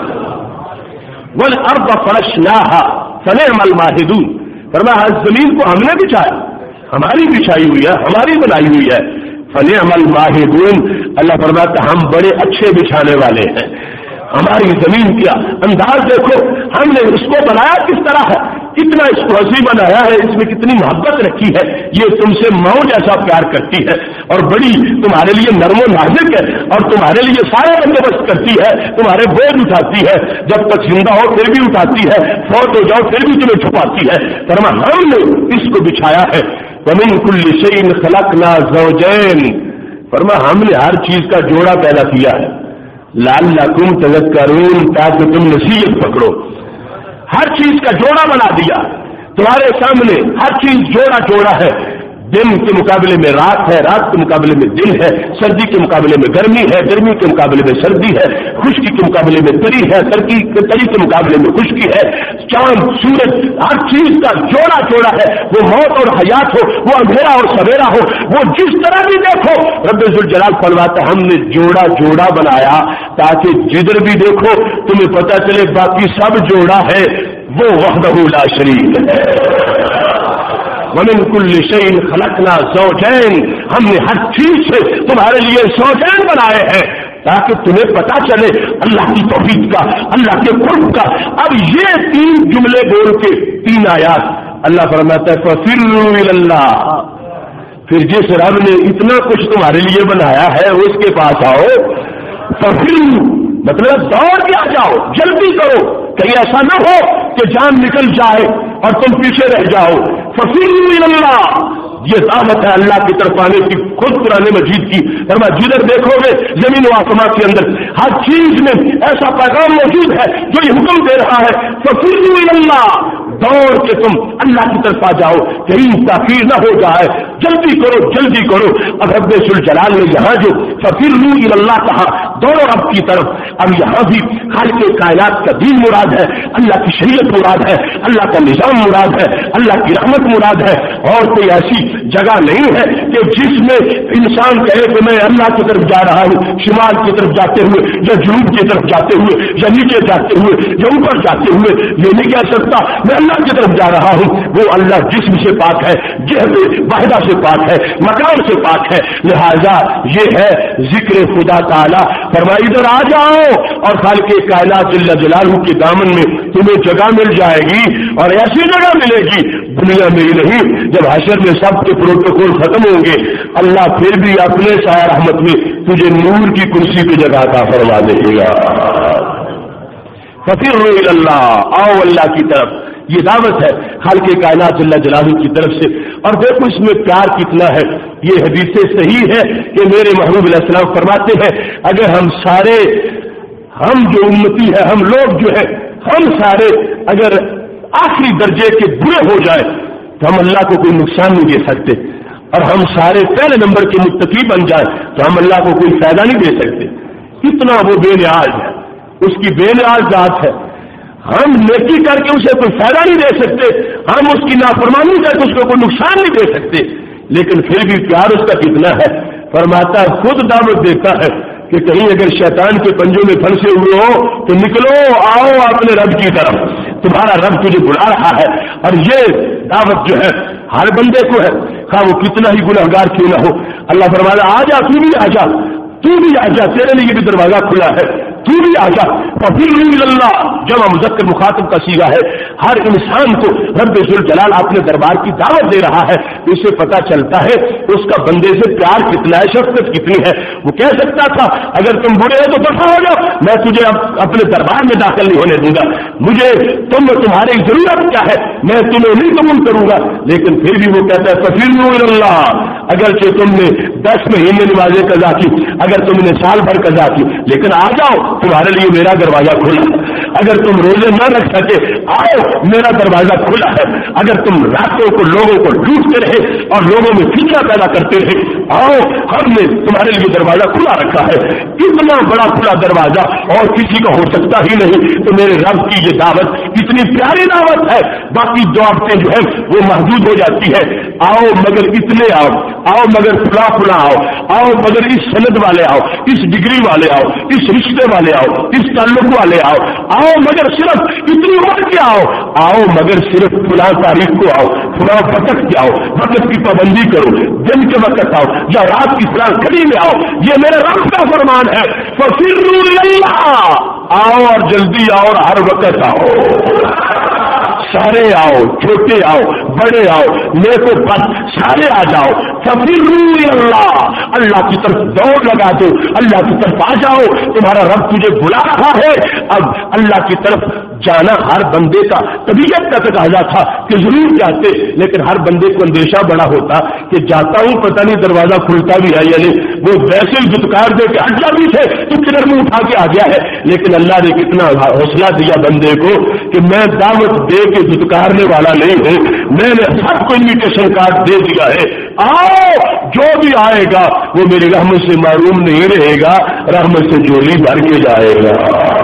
والارض فرشناها فنعم الماهدون. فرمایا زمین کو ہم نے بچھایا، ہماری بچھائی ہوئی ہے، ہماری بنائی ہوئی ہے. فنعم الماهدون، اللہ فرماتا ہم بڑے اچھے بچھانے والے ہیں. ہماری زمین کا انداز دیکھو، ہم نے اس کو بنایا کس طرح ہے، کتنا اس کو حسین بنایا ہے، اس میں کتنی محبت رکھی ہے. یہ تم سے ماں جیسا پیار کرتی ہے اور بڑی تمہارے لیے نرم و نازک ہے اور تمہارے لیے سارا بندوبست کرتی ہے. تمہارے بوجھ اٹھاتی ہے، جب تک زندہ ہو پھر بھی اٹھاتی ہے، فوت ہو جاؤ پھر بھی تمہیں چھپاتی ہے. فرمایا ہم نے اس کو بچھایا ہے वमिन कुल्लि शैइन खलकना ज़ौजैन, फरमा हमने हर चीज का जोड़ा पैदा किया है, लअल्लकुम तज़क्करून, ताकि तुम नसीहत पकड़ो। हर चीज का जोड़ा बना दिया तुम्हारे सामने, हर चीज जोड़ा जोड़ा है। दिन के मुकाबले में रात है, रात के मुकाबले में दिन है, सर्दी के मुकाबले में गर्मी है, गर्मी के मुकाबले में सर्दी है, खुश्की के मुकाबले में तरी है, तरी के मुकाबले में खुश्की है, चांद सूरज, हर चीज का जोड़ा जोड़ा है। वो मौत और हयात हो, वो अंधेरा और सवेरा हो, वो जिस तरह भी देखो, रब्बे जुल जलाल फरमाता है हमने जोड़ा जोड़ा बनाया ताकि जिधर भी देखो तुम्हें पता चले बाकी सब जोड़ा है, वो वहदहू ला शरीक है। वमिन कुल्लि शैइन खलकना ज़ौजैन, हमने हर चीज से तुम्हारे लिए ज़ौजैन बनाए हैं ताकि तुम्हें पता चले अल्लाह की तौहीद का, अल्लाह के कुर्ब का। अब ये 3 जुमले बोल के 3 आयात अल्लाह फरमाता है फफिर्रू इलल्लाह, फिर जिस रब ने इतना कुछ तुम्हारे लिए बनाया है उसके पास आओ। फफिर्रू मतलब दौड़ के आ जाओ, जल्दी करो, कहीं ऐसा न हो कि जान निकल जाए और तुम पीछे रह जाओ। फफिर्रू इलल्लाह, ये दावत है अल्लाह की तरफ आने की। खुद कुरान मजीद की फरमा जिधर देखोगे जमीन व आसमां के अंदर हर चीज में ऐसा पैगाम मौजूद है जो ये हुक्म दे रहा है फफिर्रू इलल्लाह, दौड़ के तुम अल्लाह की तरफ आ जाओ, कहीं ताखीर न हो जाए, जल्दी करो जल्दी करो। अब रब्बे सुल जलाल ने यहाँ जो फफिर्रू इलल्लाह कहा, दौड़ो रब की तरफ, अब यहाँ भी खालिक कायनात का दीन मुराद है, अल्लाह की शरीयत मुराद है, अल्लाह का निजाम मुराद है, अल्लाह की रहमत मुराद है। और कोई ऐसी जगह नहीं है कि जिसमें इंसान कहे कि मैं अल्लाह की तरफ जा रहा हूँ, शिमाल की तरफ जाते हुए या जनूब की तरफ जाते हुए या नीचे जाते हुए या ऊपर जाते हुए, ये नहीं कह सकता मैं अल्लाह की तरफ जा रहा हूँ। वो अल्लाह जिस्म से पाक है, जहद वाहिदा से पाक है, मकान से पाक है, लिहाजा ये है जिक्र खुदा ताला। फरमाया इधर आ जाओ और खालिक कायनात जल्ल जलालहू के दामन में तुम्हें जगह मिल जाएगी, और ऐसी जगह मिलेगी दुनिया में ही नहीं, जब हशर में सब के प्रोटोकॉल खत्म होंगे अल्लाह फिर भी अपने साया रहमत में तुझे नूर की कुर्सी पे जगह अता फरमा देगा। फफिर्रू इलल्लाह, आओ अल्लाह की तरफ, ये दावत है खालिक कायनात जल्ल जलालहू की तरफ से। और देखो इसमें प्यार कितना है। ये हदीसे सही है कि मेरे महबूब अलैहिस्सलाम फरमाते हैं अगर हम सारे, हम जो उम्मती है, हम लोग जो है, हम सारे अगर आखिरी दर्जे के बुरे हो जाए तो हम अल्लाह को कोई नुकसान नहीं दे सकते, और हम सारे पहले नंबर के मुत्तकी बन जाए तो हम अल्लाह को कोई फायदा नहीं दे सकते। इतना वो बेनियाज है, उसकी बेनियाज जात है। हम नेकी करके उसे कोई फायदा नहीं दे सकते, हम उसकी नाफरमानी करके उसको कोई नुकसान नहीं दे सकते, लेकिन फिर भी प्यार उसका कितना है। फरमाता खुद दावत देता है कि कहीं अगर शैतान के पंजों में फंसे हुए हो तो निकलो, आओ अपने रब की तरफ, तुम्हारा रब तुझे बुला रहा है। और ये दावत जो है हर बंदे को है, खा वो कितना ही गुनहगार क्यों ना हो। अल्लाह फरमाता आजा, तू भी आजा, तू भी आजा, तेरे लिए भी दरवाजा खुला है, तू भी आजा। फफिर्रू इलल्लाह जमा मुज़क्कर मुखातब का सीगा है। हर इंसान को रब्बे जुल जलाल अपने दरबार की दावत दे रहा है, इससे पता चलता है उसका बंदे से प्यार कितना है, शफ़क़त कितनी है। वो कह सकता था अगर तुम बुरे हो तो दफा हो जाओ, मैं तुझे अपने दरबार में दाखिल नहीं होने दूंगा, मुझे तुम्हारी जरूरत क्या है, मैं तुम्हें नहीं कबूल करूंगा। लेकिन फिर भी वो कहता है फफिर्रू इलल्लाह, अगरचे तुमने 10 महीने नमाज़ें कज़ा की, अगर तुमने साल भर कज़ा की, लेकिन आ जाओ, तुम्हारे लिए मेरा दरवाजा खुला। अगर तुम रोजे न रख सके आओ, मेरा दरवाजा खुला है। अगर तुम रातों को लोगों को लूटते रहे और लोगों में फितना पैदा करते रहे, आओ, हमने तुम्हारे लिए दरवाजा खुला रखा है। इतना बड़ा खुला दरवाजा और किसी का हो सकता ही नहीं। तो मेरे रब की ये दावत इतनी प्यारी दावत है, बाकी दावतें जो है वो महदूद हो जाती है। आओ मगर इतने आओ, आओ मगर फुला फुला आओ मगर इस सनद वाले आओ, इस डिग्री वाले आओ, इस रिश्ते वाले आओ, इस ताल्लुक वाले आओ मगर सिर्फ इतनी उम्र के आओ मगर सिर्फ फुला तारीख को आओ, फुला वक्त के आओ, वक्त की पाबंदी करो, दिन के वक्त आओ या रात की फुला घड़ी में आओ। ये मेरे रब का फरमान है, फफिर्रू इलल्लाह, आओ और जल्दी आओ और हर वक्त आओ। سارے آؤ، چھوٹے آؤ، بڑے آؤ، نیک و بد سارے آ جاؤ، ففروا اللہ، اللہ کی طرف دوڑ لگا دو، اللہ کی طرف آ جاؤ، تمہارا رب تجھے بلا رہا ہے۔ اب اللہ کی طرف جانا ہر بندے کا طبیعت کا تقاضا تھا کہ ضرور جاتے، لیکن ہر بندے کو اندیشہ بڑا ہوتا کہ جاتا ہوں پتہ نہیں دروازہ کھلتا بھی ہے یا نہیں، وہ ویسے ہی دھتکار دے کے ہٹ بھی تھے تو کدھر منہ اٹھا کے آ گیا ہے، لیکن اللہ نے کتنا حوصلہ دیا بندے کو کہ میں دعوت دے کے دھتکارنے والا نہیں ہوں، میں نے سب کو انویٹیشن کارڈ دے دیا ہے، آؤ، جو بھی آئے گا وہ میری رحمت سے محروم نہیں رہے گا، رحمت سے جولی بھر کے جائے گا۔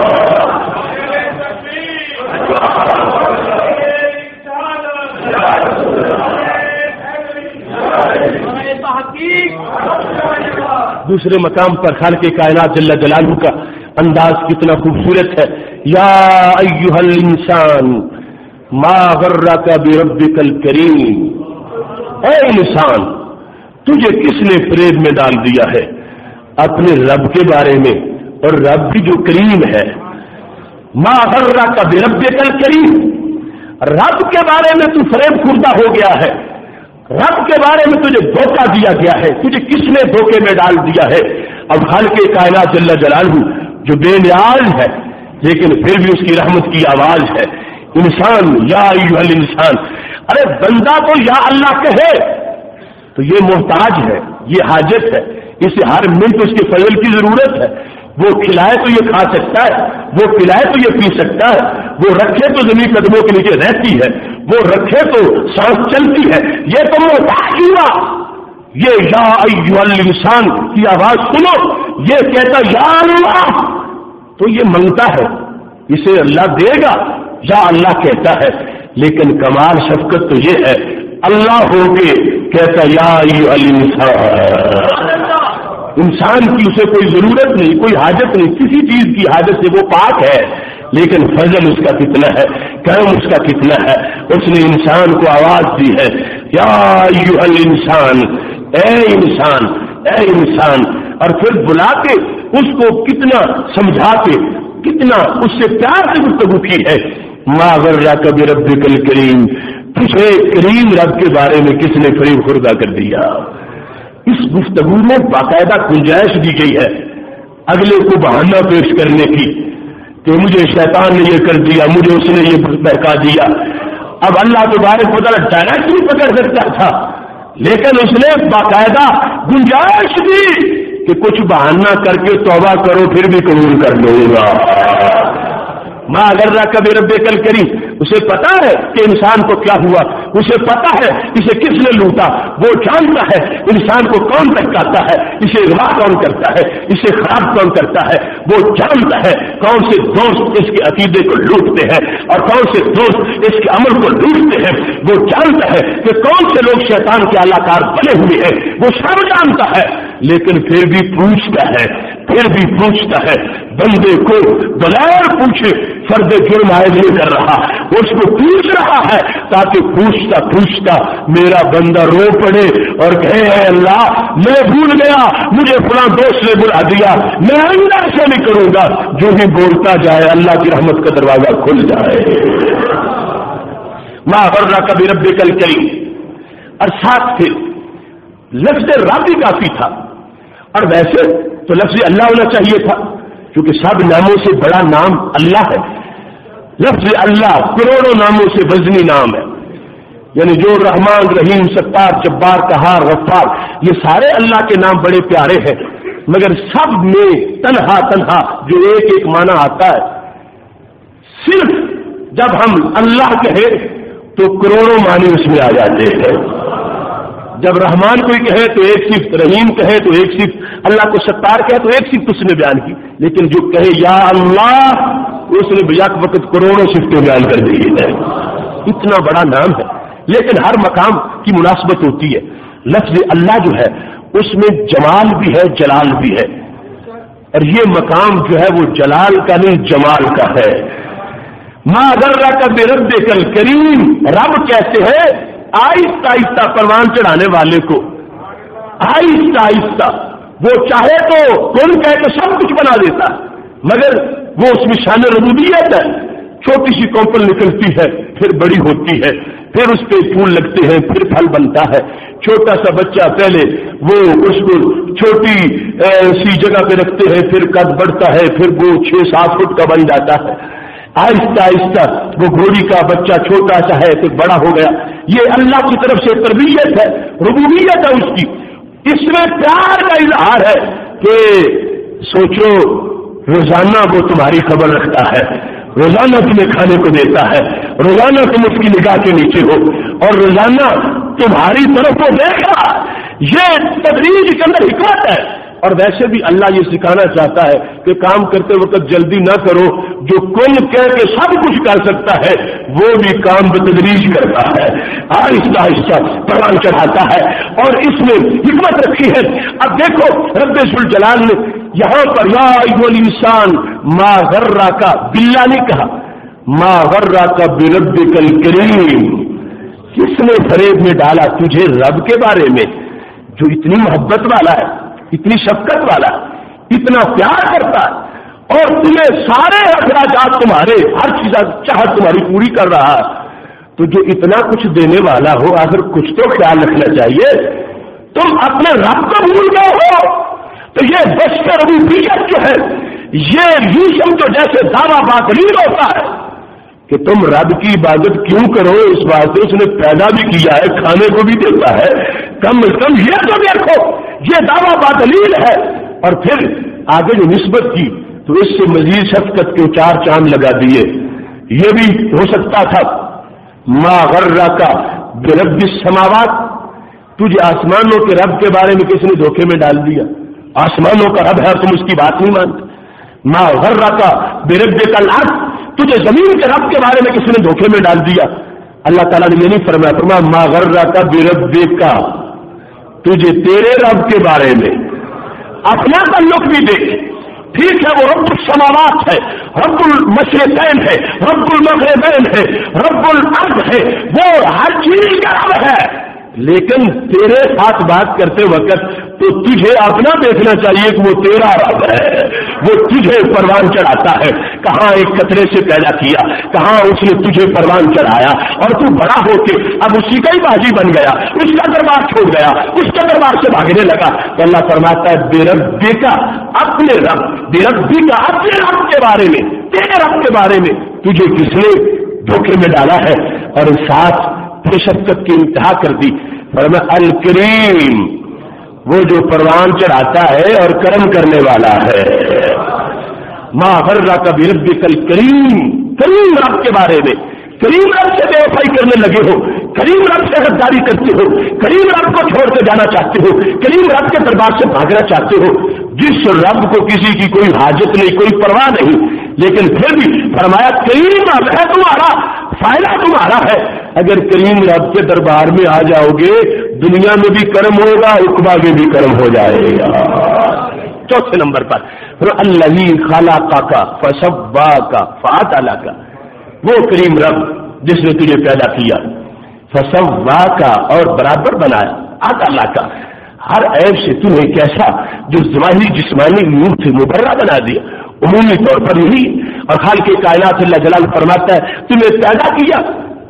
دوسرے مقام پر خالق کائنات جل جلالہ کا انداز کتنا خوبصورت ہے، یا ایھا الانسان ما غرک بربک الکریم، اے انسان تجھے کس نے فریب میں ڈال دیا ہے اپنے رب کے بارے میں، اور رب بھی جو کریم ہے، ما غرک بربک الکریم، رب کے بارے میں تو فریب خوردہ ہو گیا ہے، رب کے بارے میں تجھے دھوکہ دیا گیا ہے، تجھے کس نے دھوکے میں ڈال دیا ہے۔ اب خالق کائنات جل جلالہ جو بے نیاز ہے لیکن پھر بھی اس کی رحمت کی آواز ہے، انسان یا ایھا الانسان، ارے بندہ تو یا اللہ کہے تو یہ محتاج ہے، یہ حاجت ہے، اسے ہر منٹ اس کے فضل کی ضرورت ہے، وہ کھلائے تو یہ کھا سکتا ہے، وہ پلائے تو یہ پی سکتا ہے، وہ رکھے تو زمین قدموں کے نیچے رہتی ہے، وہ رکھے تو سانس چلتی ہے، یہ تو محتاج ہوا۔ یہ یا ایھا الانسان کی آواز سنو، یہ کہتا یا اللہ، تو یہ منگتا ہے، اسے اللہ دے گا، یا اللہ کہتا ہے، لیکن کمال شفقت تو یہ ہے اللہ ہو کے کہتا یا ایھا الانسان، انسان کی اسے کوئی ضرورت نہیں، کوئی حاجت نہیں، کسی چیز کی حاجت سے وہ پاک ہے، لیکن فضل اس کا کتنا ہے، کرم اس کا کتنا ہے، اس نے انسان کو آواز دی ہے یا ایھا الانسان، اے انسان، اے انسان، اور پھر بلا کے اس کو کتنا سمجھا کے کتنا اس سے پیار سے گفتگو کی ہے، ما غرک بربک الکریم، تجھے کریم رب کے بارے میں کس نے فریب خوردہ کر دیا۔ اس گفتگو میں باقاعدہ گنجائش دی گئی ہے اگلے کو بہانہ پیش کرنے کی کہ مجھے شیطان نے یہ کر دیا، مجھے اس نے یہ بہکا دیا۔ اب اللہ تبارک و تعالیٰ ڈائریکٹ نہیں پکڑ سکتا تھا، لیکن اس نے باقاعدہ گنجائش دی کہ کچھ بہانہ کر کے توبہ کرو پھر بھی قبول کر لوں گا۔ ما غرک بربک الکریم، اسے پتا ہے کہ انسان کو کیا ہوا، اسے پتا ہے اسے کس نے لوٹا، وہ جانتا ہے انسان کو کون بہکاتا ہے، اسے اغوا کون کرتا ہے، اسے خراب کون کرتا ہے، وہ جانتا ہے کون سے دوست اس کے عقیدے کو لوٹتے ہیں اور کون سے دوست اس کے عمل کو لوٹتے ہیں، وہ جانتا ہے کہ کون سے لوگ شیطان کے اعلی کار بنے ہوئے ہیں، وہ سب جانتا ہے، لیکن پھر بھی پوچھتا ہے، پھر بھی پوچھتا ہے، بندے کو بغیر پوچھے فرد جرم عائد نہیں کر رہا، اس کو پوچھ رہا ہے تاکہ پوچھتا پوچھتا میرا بندہ رو پڑے اور کہے اے اللہ میں بھول گیا، مجھے فلاں دوست نے بلا دیا، میں آئندہ ایسا نہیں کروں گا، جو ہی بولتا جائے اللہ کی رحمت کا دروازہ کھل جائے۔ ما غرک بربک الکریم، اور ساتھ پھر لفظ رب ہی کافی تھا، اور ویسے تو لفظ اللہ ہونا چاہیے تھا کیونکہ سب ناموں سے بڑا نام اللہ ہے۔ لفظ اللہ کروڑوں ناموں سے وزنی نام ہے، یعنی جو رحمان، رحیم، ستار، جبار، قہار، غفار، یہ سارے اللہ کے نام بڑے پیارے ہیں، مگر سب میں تنہا تنہا جو ایک ایک معنی آتا ہے، صرف جب ہم اللہ کہے تو کروڑوں معنی اس میں آ جاتے ہیں۔ جب رحمان کوئی کہے تو ایک صفت، رحیم کہے تو ایک صفت، اللہ کو ستار کہے تو ایک صفت اس نے بیان کی، لیکن جو کہے یا اللہ اس نے یک وقت کروڑوں صفتیں بیان کر دی ہے۔ اتنا بڑا نام ہے، لیکن ہر مقام کی مناسبت ہوتی ہے۔ لفظ اللہ جو ہے اس میں جمال بھی ہے، جلال بھی ہے، اور یہ مقام جو ہے وہ جلال کا نہیں جمال کا ہے۔ ما غرک بربک الکریم، رب کہتے ہیں آہستہ آہستہ پروان چڑھانے والے کو، آہستہ آہستہ، وہ چاہے تو کن کہے تو سب کچھ بنا دیتا ہے، مگر وہ اس میں شان ربوبیت ہے छोटी सी कोंपल निकलती है, फिर बड़ी होती है, फिर उस पे फूल लगते हैं, फिर फल बनता है। छोटा सा बच्चा पहले वो उसको छोटी सी जगह पे रखते हैं, फिर कद बढ़ता है, फिर वो 6-7 फुट का बन जाता है। आहिस्ता आहिस्ता वो घोड़ी का बच्चा छोटा सा है, फिर बड़ा हो गया। ये अल्लाह की तरफ से तरबियत है, रुबूबियत है उसकी। इसमें प्यार का इजहार है कि सोचो रोजाना वो तुम्हारी खबर रखता है, रोजाना तुम्हें खाने को देता है, रोजाना तुम उसकी निगाह के नीचे हो और रोजाना तुम्हारी तरफ वो देख रहा है। ये तदरीज के अंदर हिकमत है। और वैसे भी अल्लाह ये सिखाना चाहता है कि काम करते वक्त जल्दी ना करो। जो कुल कह के सब कुछ कर सकता है वो भी काम बतदरीज करता है, आहिस्ता आहिस्ता परवान चढ़ाता है, और इसमें हिकमत रखी है। अब देखो रब्बे जुल जलाल ने यहां पर या अय्युहल इंसान मा गर्रा का बिल्ला नहीं कहा, मा गर्रा का बिरब्बिकल करीम। किसने फरेब में डाला तुझे रब के बारे में जो इतनी मोहब्बत वाला है, इतनी शफकत वाला, इतना प्यार करता है और तुम्हें सारे अखराजात तुम्हारे हर चीज चाहत तुम्हारी पूरी कर रहा है। तो जो इतना कुछ देने वाला हो आखिर कुछ तो ख्याल रखना चाहिए। तुम अपने रब को भूल गए हो। तो ये बशर रुबूबियत जो है ये यूं समझो जैसे दावा बातलील होता है कि तुम रब की इबादत क्यों करो, इस बात से उसने पैदा भी किया है, खाने को भी देता है, कम से कम ये तो देखो, ये दावा बातलील है। और फिर आगे जो निस्बत की तो इससे मजीद शफकत के 4 चांद लगा दिए। ये भी हो सकता था मा गर्रा का बिरब्बिस समावात, तुझे आसमानों के रब के बारे में किसने धोखे में डाल दिया। आसमानों का रब है और तुम उसकी बात नहीं मानते। मा गर्रा का बिरब्बिकल अर्द, तुझे जमीन के रब के बारे में किसने धोखे में डाल दिया। अल्लाह ताला ने ये नहीं फरमाया मा गर्रा का बिरब्बिका, तुझे तेरे रब के बारे में अपना ताल्लुक भी देख। ठीक है वो रब्बुल समावात है, रब्बुल मशरिकैन है, रब्बुल मग़रिबैन है, रब्बुल अर्द है, वो हर चीज का रब है। लेकिन तेरे साथ बात करते वक्त तो तुझे अपना देखना चाहिए कि वो तेरा रब है, वो तुझे परवान चढ़ाता है। कहाँ एक कतरे से पैदा किया, कहाँ उसने तुझे परवान चढ़ाया और तू बड़ा होके अब उसी का ही बाजी बन गया, उसका दरबार छोड़ गया, उसका दरबार से भागने लगा। तो अल्लाह फरमाता है बेरब्बे का अपने रब, बेरब्बी का अपने रब के बारे में, तेरे रब के बारे में तुझे किसने धोखे में डाला है। और साथ शफकत की इंतहा कर दी। फरमाया अल करीम, वो जो परवान चढ़ाता है और कर्म करने वाला है। मा गर्रा का बिरब्बिकल करीम, करीम रब के बारे में। करीम रब से बेवफाई करने लगे हो, करीम रब से गद्दारी करते हो, करीम रब को छोड़ के जाना चाहते हो, करीम रब के दरबार से भागना चाहते हो। जिस रब को किसी की कोई हाजत नहीं, कोई परवाह नहीं, लेकिन फिर भी फरमाया करीम रब है तुम्हारा, फायदा तुम्हारा है। अगर करीम रब के दरबार में आ जाओगे दुनिया में भी कर्म होगा, उकबा में भी कर्म हो जाएगा। चौथे नंबर पर अल्लज़ी खलक़का फसव्वाका फअदलका, वो करीम रब जिसने तुझे पैदा किया, फसव्वाका और बराबर बनाया, अदलका हर ऐब से तुम्हें कैसा जो ज़ाहिरी जिस्मानी नूर से मुबर्रा बना दिया। उमूमी तौर पर यही। और खालिक़ कायनात अल्लाह जलाल फरमाता है तुम्हें पैदा किया,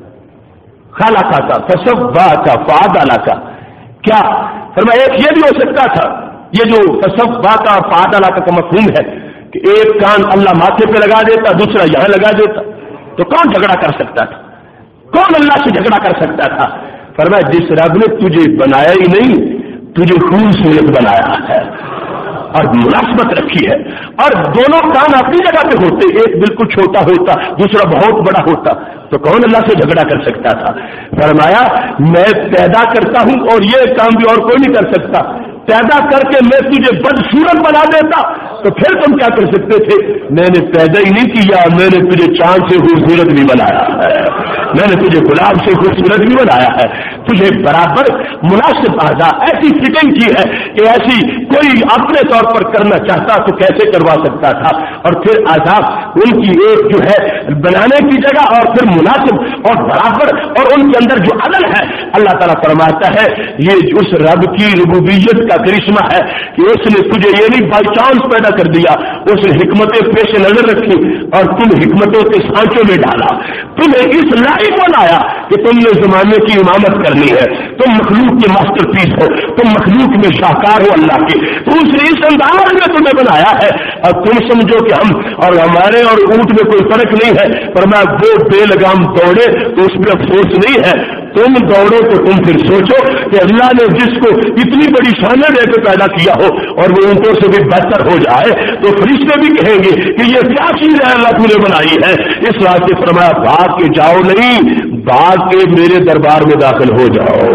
खलक़का फसव्वाका फअदलका। क्या फरमाया एक ये भी हो सकता था, ये जो फसव्वाका फअदलका का मफ़हूम है कि एक कान अल्लाह माथे पे लगा देता, दूसरा यहां लगा देता, तो कौन झगड़ा कर सकता था, कौन अल्लाह से झगड़ा कर सकता था। फरमाया जिस रब ने तुझे बनाया ही नहीं, तुझे खूबसूरत बनाया है और मुनासबत रखी है। और दोनों कान अपनी जगह पे होते, एक बिल्कुल छोटा होता, दूसरा बहुत बड़ा होता, तो कौन अल्लाह से झगड़ा कर सकता था। फरमाया मैं पैदा करता हूं और ये काम भी और कोई नहीं कर सकता। पैदा करके मैं तुझे बदसूरत बना देता तो फिर तुम क्या कर सकते थे। मैंने पैदा ही नहीं किया, मैंने तुझे चांद से खूबसूरत भी बनाया है, मैंने तुझे गुलाब से खूबसूरत भी बनाया है। तुझे बराबर मुनासिब आज़ा ऐसी फिटिंग की है कि ऐसी कोई अपने तौर पर करना चाहता तो कैसे करवा सकता था। और फिर आज़ा ان کی ایک جو ہے بنانے کی جگہ اور پھر مناسب اور برابر اور ان کے اندر جو عدل ہے، اللہ تعالیٰ فرماتا ہے یہ اس رب کی ربوبیت کا کرشمہ ہے کہ اس نے تجھے یہ نہیں بائی چانس پیدا کر دیا، اس نے حکمتیں پیش نظر رکھی اور تم حکمتوں کے سانچوں میں ڈالا، تمہیں اس لائق بنایا کہ تم نے زمانے کی امامت کرنی ہے، تم مخلوق کے ماسٹر پیس ہو، تم مخلوق میں شاہکار ہو اللہ کے، تو اس نے اس انداز میں تمہیں بنایا ہے اور تم سمجھو کہ ہم اور ہمارے اور اونٹ میں کوئی فرق نہیں ہے، فرمایا وہ بے لگام دوڑے تو اس پہ افسوس نہیں ہے، تم دوڑو تو تم پھر سوچو کہ اللہ نے جس کو اتنی بڑی شانیں دے کے پیدا کیا ہو اور وہ اونٹوں سے بھی بہتر ہو جائے تو فرشتے بھی کہیں گے کہ یہ کیا چیز ہے اللہ تم نے بنائی ہے، اس واسطے فرمایا بھاگ کے جاؤ نہیں، بھاگ کے میرے دربار میں داخل ہو جاؤ،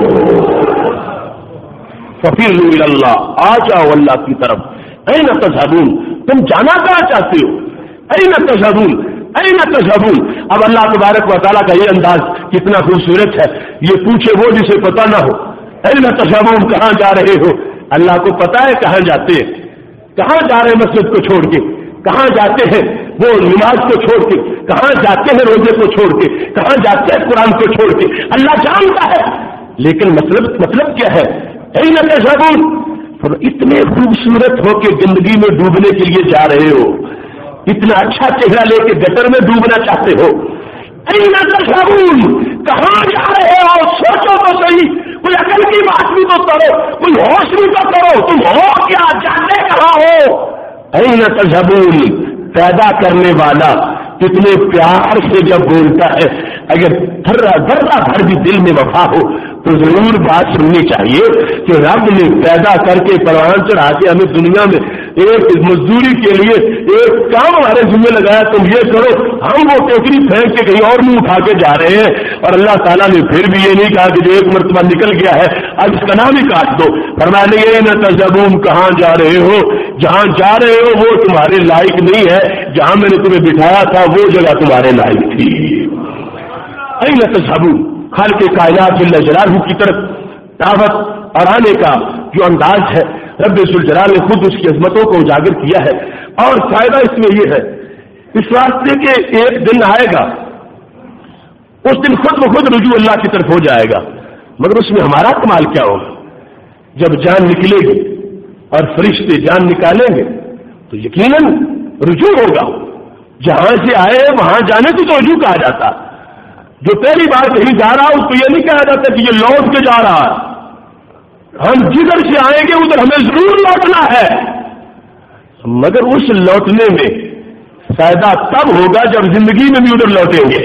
ففروا الی اللہ، آ جاؤ اللہ کی طرف، این تذهبون، تم جانا کہاں چاہتے ہو، این تذهبون، این تذهبون۔ اب اللہ تبارک و تعالیٰ کا یہ انداز کتنا خوبصورت ہے، یہ پوچھے وہ جسے پتا نہ ہو، این تذهبون، کہاں جا رہے ہو؟ اللہ کو پتا ہے کہاں جاتے ہیں، کہاں جا رہے ہیں مسجد کو چھوڑ کے، کہاں جاتے ہیں وہ نماز کو چھوڑ کے، کہاں جاتے ہیں روزے کو چھوڑ کے، کہاں جاتے ہیں قرآن کو چھوڑ کے، اللہ جانتا ہے، لیکن مطلب کیا ہے؟ این تذهبون، اتنے خوبصورت ہو کے زندگی میں ڈوبنے کے لیے جا رہے ہو، اتنا اچھا چہرہ لے کے گٹر میں ڈوبنا چاہتے ہو، این تذهبون، کہاں جا رہے ہو؟ سوچو تو صحیح، کوئی عقل کی بات بھی تو کرو، کوئی ہوش بھی تو کرو، تم ہو کیا، جاتے کہاں ہو؟ این تذهبون، پیدا کرنے والا کتنے پیار سے جب بولتا ہے، اگر ذرہ بھر بھی دل میں وفا ہو تو ضرور بات سننی چاہیے کہ رب نے پیدا کر کے پروان چڑھا کے ہمیں دنیا میں ایک مزدوری کے لیے ایک کام ہمارے ذمہ لگایا، تم یہ کرو، ہم وہ ٹوکری پھینک کے کہیں اور منہ اٹھا کے جا رہے ہیں، اور اللہ تعالیٰ نے پھر بھی یہ نہیں کہا کہ جو ایک مرتبہ نکل گیا ہے اب اس کا نام ہی کاٹ دو، فرمایا یہ نہ تذهبون، کہاں جا رہے ہو؟ جہاں جا رہے ہو وہ تمہارے لائق نہیں ہے، جہاں میں نے تمہیں بٹھایا تھا وہ جگہ تمہارے لائق تھی۔ این تذهبون، خالق کائنات جل جلالہ کی طرف دعوت اور آنے کا جو انداز ہے، رب ذوالجلال نے خود اس کی عظمتوں کو اجاگر کیا ہے، اور فائدہ اس میں یہ ہے اس واسطے کہ ایک دن آئے گا، اس دن خود بخود رجوع اللہ کی طرف ہو جائے گا، مگر اس میں ہمارا کمال کیا ہوگا؟ جب جان نکلے گی اور فرشتے جان نکالیں گے تو یقیناً رجوع ہوگا، جہاں سے آئے وہاں جانے کو تو رجوع کہا جاتا، جو پہلی بار کہیں جا رہا اس کو یہ نہیں کہا جاتا کہ یہ لوٹ کے جا رہا ہے، ہم جدھر سے آئیں گے ادھر ہمیں ضرور لوٹنا ہے، مگر اس لوٹنے میں فائدہ تب ہوگا جب زندگی میں بھی ادھر لوٹیں گے،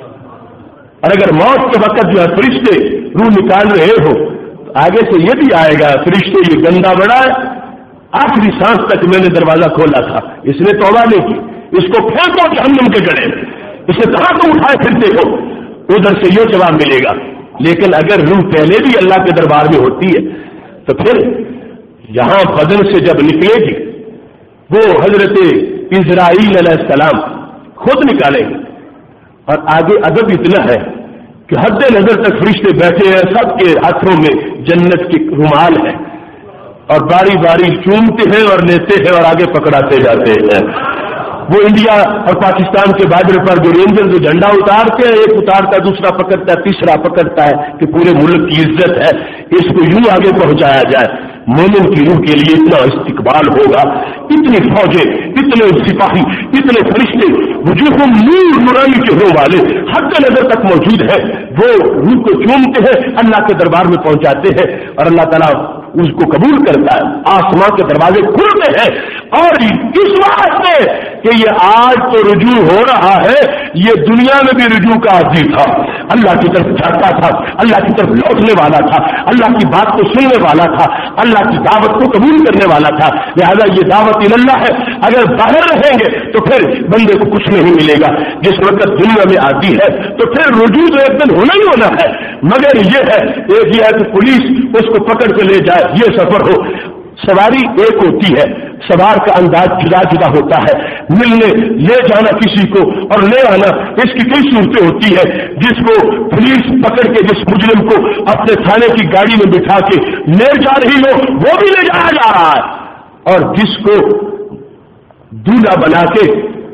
اور اگر موت کے وقت جو ہے فرشتے روح نکال رہے ہو تو آگے سے یہ بھی آئے گا، فرشتے یہ گندا بڑا ہے، آخری سانس تک میں نے دروازہ کھولا تھا، اس نے توبہ نہیں کی، اس کو پھینکو جہنم کے گڑھے، اسے کہاں تم اٹھائے پھرتے ہو؟ ادھر سے یہ جواب ملے گا، لیکن اگر روح پہلے بھی اللہ کے دربار میں ہوتی ہے تو پھر یہاں بدن سے جب نکلے گی وہ حضرت اسرائیل علیہ السلام خود نکالیں گے، اور آگے ادب اتنا ہے کہ حد نظر تک فرشتے بیٹھے ہیں، سب کے ہاتھوں میں جنت کے رومال ہے، اور باری باری چومتے ہیں اور لیتے ہیں اور آگے پکڑاتے جاتے ہیں۔ وہ انڈیا اور پاکستان کے بارڈر پر جو رینجر جو جھنڈا اتارتے ہیں، ایک اتارتا دوسرا پکڑتا ہے تیسرا پکڑتا ہے کہ پورے ملک کی عزت ہے، اس کو یوں آگے پہنچایا جائے، مومن کی روح کے لیے اتنا استقبال ہوگا، اتنی فوجیں، اتنے سپاہی، اتنے فرشتے، وجوہ نور نورانی چہروں والے حد نظر تک موجود ہیں، وہ روح کو چومتے ہیں، اللہ کے دربار میں پہنچاتے ہیں، اور اللہ تعالیٰ اس کو قبول کرتا ہے، آسمان کے دروازے کھلتے ہیں، اور اس واسطے کہ یہ آج تو رجوع ہو رہا ہے، یہ دنیا میں بھی رجوع کا عادی تھا، اللہ کی طرف جاتا تھا، اللہ کی طرف لوٹنے والا تھا، اللہ کی بات کو سننے والا تھا، اللہ کی دعوت کو قبول کرنے والا تھا، لہذا یہ دعوت اللہ ہے، اگر باہر رہیں گے تو پھر بندے کو کچھ نہیں ملے گا، جس وقت دنیا میں آتی ہے تو پھر رجوع تو ایک دن ہونا ہی ہونا ہے، مگر یہ ہے ایک یہ ہے کہ پولیس اس کو پکڑ کے لے جائے، یہ سفر ہو، سواری ایک ہوتی ہے، سوار کا انداز جدا جدا ہوتا ہے، ملنے لے جانا کسی کو اور لے آنا اس کی کئی صورتیں ہوتی ہے، جس کو پولیس پکڑ کے جس مجرم کو اپنے تھانے کی گاڑی میں بٹھا کے لے جا رہی ہو وہ بھی لے جایا جا رہا ہے، اور جس کو دولہا بنا کے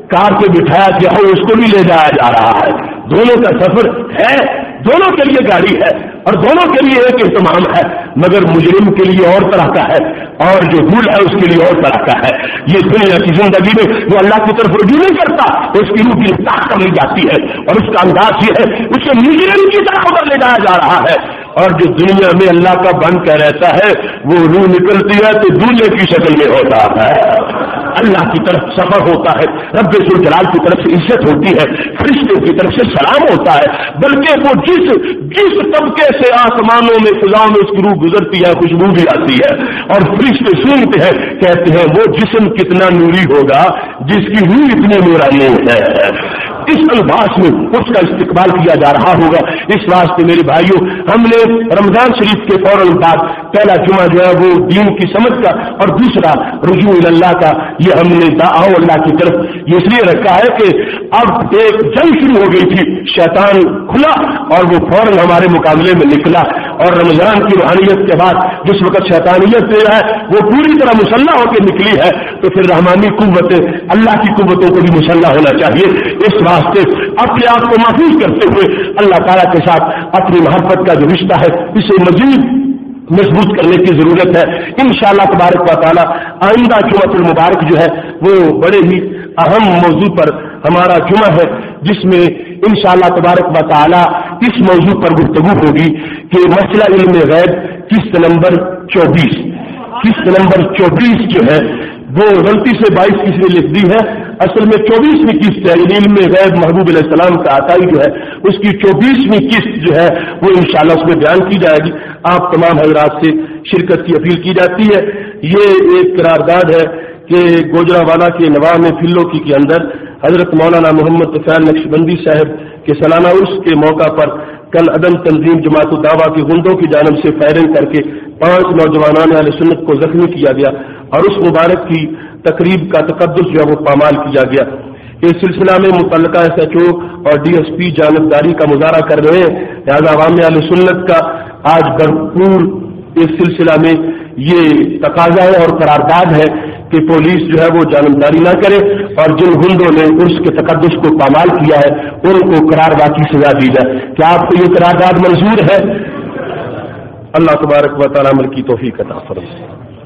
कार पे बिठाया गया हो उसको भी ले जाया जा रहा है। दोनों का सफर है, दोनों के लिए गाड़ी है और दोनों के लिए एक एहतमाम है, मगर मुजरिम के लिए और तरह का है और जो भूल है उसके लिए और तरह का है। ये दुनिया की जिंदगी में जो अल्लाह की तरफ रुजू नहीं करता उसकी रूह की ताकत कम जाती है और उसका अंदाज ये है उसे मुजरिम की तरह उधर ले जाया जा रहा है। और जो दुनिया में अल्लाह का बन कर रहता है वो रूह निकलती है तो दूल्हे की शक्ल में होता है, अल्लाह की तरफ सफर होता है, रब्बे जुल जलाल की तरफ से इज्जत होती है, फरिश्तों की तरफ से सलाम होता है, बल्कि वो जिस तबके से आसमानों में फिजाओं में उसकी रूह गुजरती है खुशबू भी आती है और फरिश्ते सूंघते हैं, कहते हैं वो जिस्म कितना नूरी होगा जिसकी रूह इतनी नूरानी है। इस अंदाज में उसका इस्तिकबाल किया जा रहा होगा। इस वास्ते मेरे भाइयों हमने रमजान शरीफ के फौरन बाद पहला जुमा जो है वो दीन की समझ का और दूसरा रुजू इल्लाह का ये हमने दाओ अल्लाह की तरफ ये इसलिए रखा है कि अब एक जंग शुरू हो गई थी, शैतान खुला और वो फौरन हमारे मुकाबले में निकला और रमजान की रूहानियत के बाद जिस वक्त शैतानियत जो है वो पूरी तरह मुसल्ला होकर निकली है तो फिर रहमानी कुव्वतें अल्लाह की कुव्वतों को भी मुसल्ला होना चाहिए। इस वास्ते अपने आप को महफूज करते हुए अल्लाह ताला के साथ अपनी मोहब्बत का जो रिश्ता है इसे मजीद मजबूत करने की जरूरत है। इंशाअल्लाह तबारक व तआला आइंदा जुमातुल मुबारक जो है वो बड़े ही अहम मौजू पर हमारा जुमा है जिसमें इंशाअल्लाह तबारक व तआला इस मौजू पर गुफ्तगू होगी कि मसला इल्म गैब किस्त नंबर 24 जो है वो गलती से 22 किसी ने लिख दी है, असल में 24वीं किस्त है। इल्म गैब महबूब अलैहिस्सलाम का अताई जो है उसकी 24वीं किस्त जो है वो इंशाअल्लाह उसमें बयान की जाएगी। आप तमाम हजरात से शिरकत की अपील की जाती है। ये एक करारदाद है कि गोजरावाला के नवाब फिल्लो की के अंदर हजरत मौलाना मोहम्मद तुफैल नक्शबंदी साहब के सालाना उर्स के मौका पर कल अदम तंजीम जमात दावा के गुंडों की जानब से फायरिंग करके 5 नौजवानों अहले सुन्नत को जख्मी किया गया और उस मुबारक की तकरीब का तकद्दुस जो है वो पामाल किया गया। इस सिलसिला में मुतल्लिका SHO और DSP जानबदारी का मुजाहरा कर रहे हैं, लिहाजा अवाम अहले सुन्नत का आज भरपूर इस सिलसिला में ये तकाजा है और करारदाद है कि पुलिस जो है वो जानबदारी ना करे और जिन गुंडों ने उसके तकद्दुस को पामाल किया है उनको करारवा की सजा दी जाए। क्या आपको ये करारदाद मंजूर है? अल्लाह तबारक व तआला अमल की तौफीक अता फरमाए।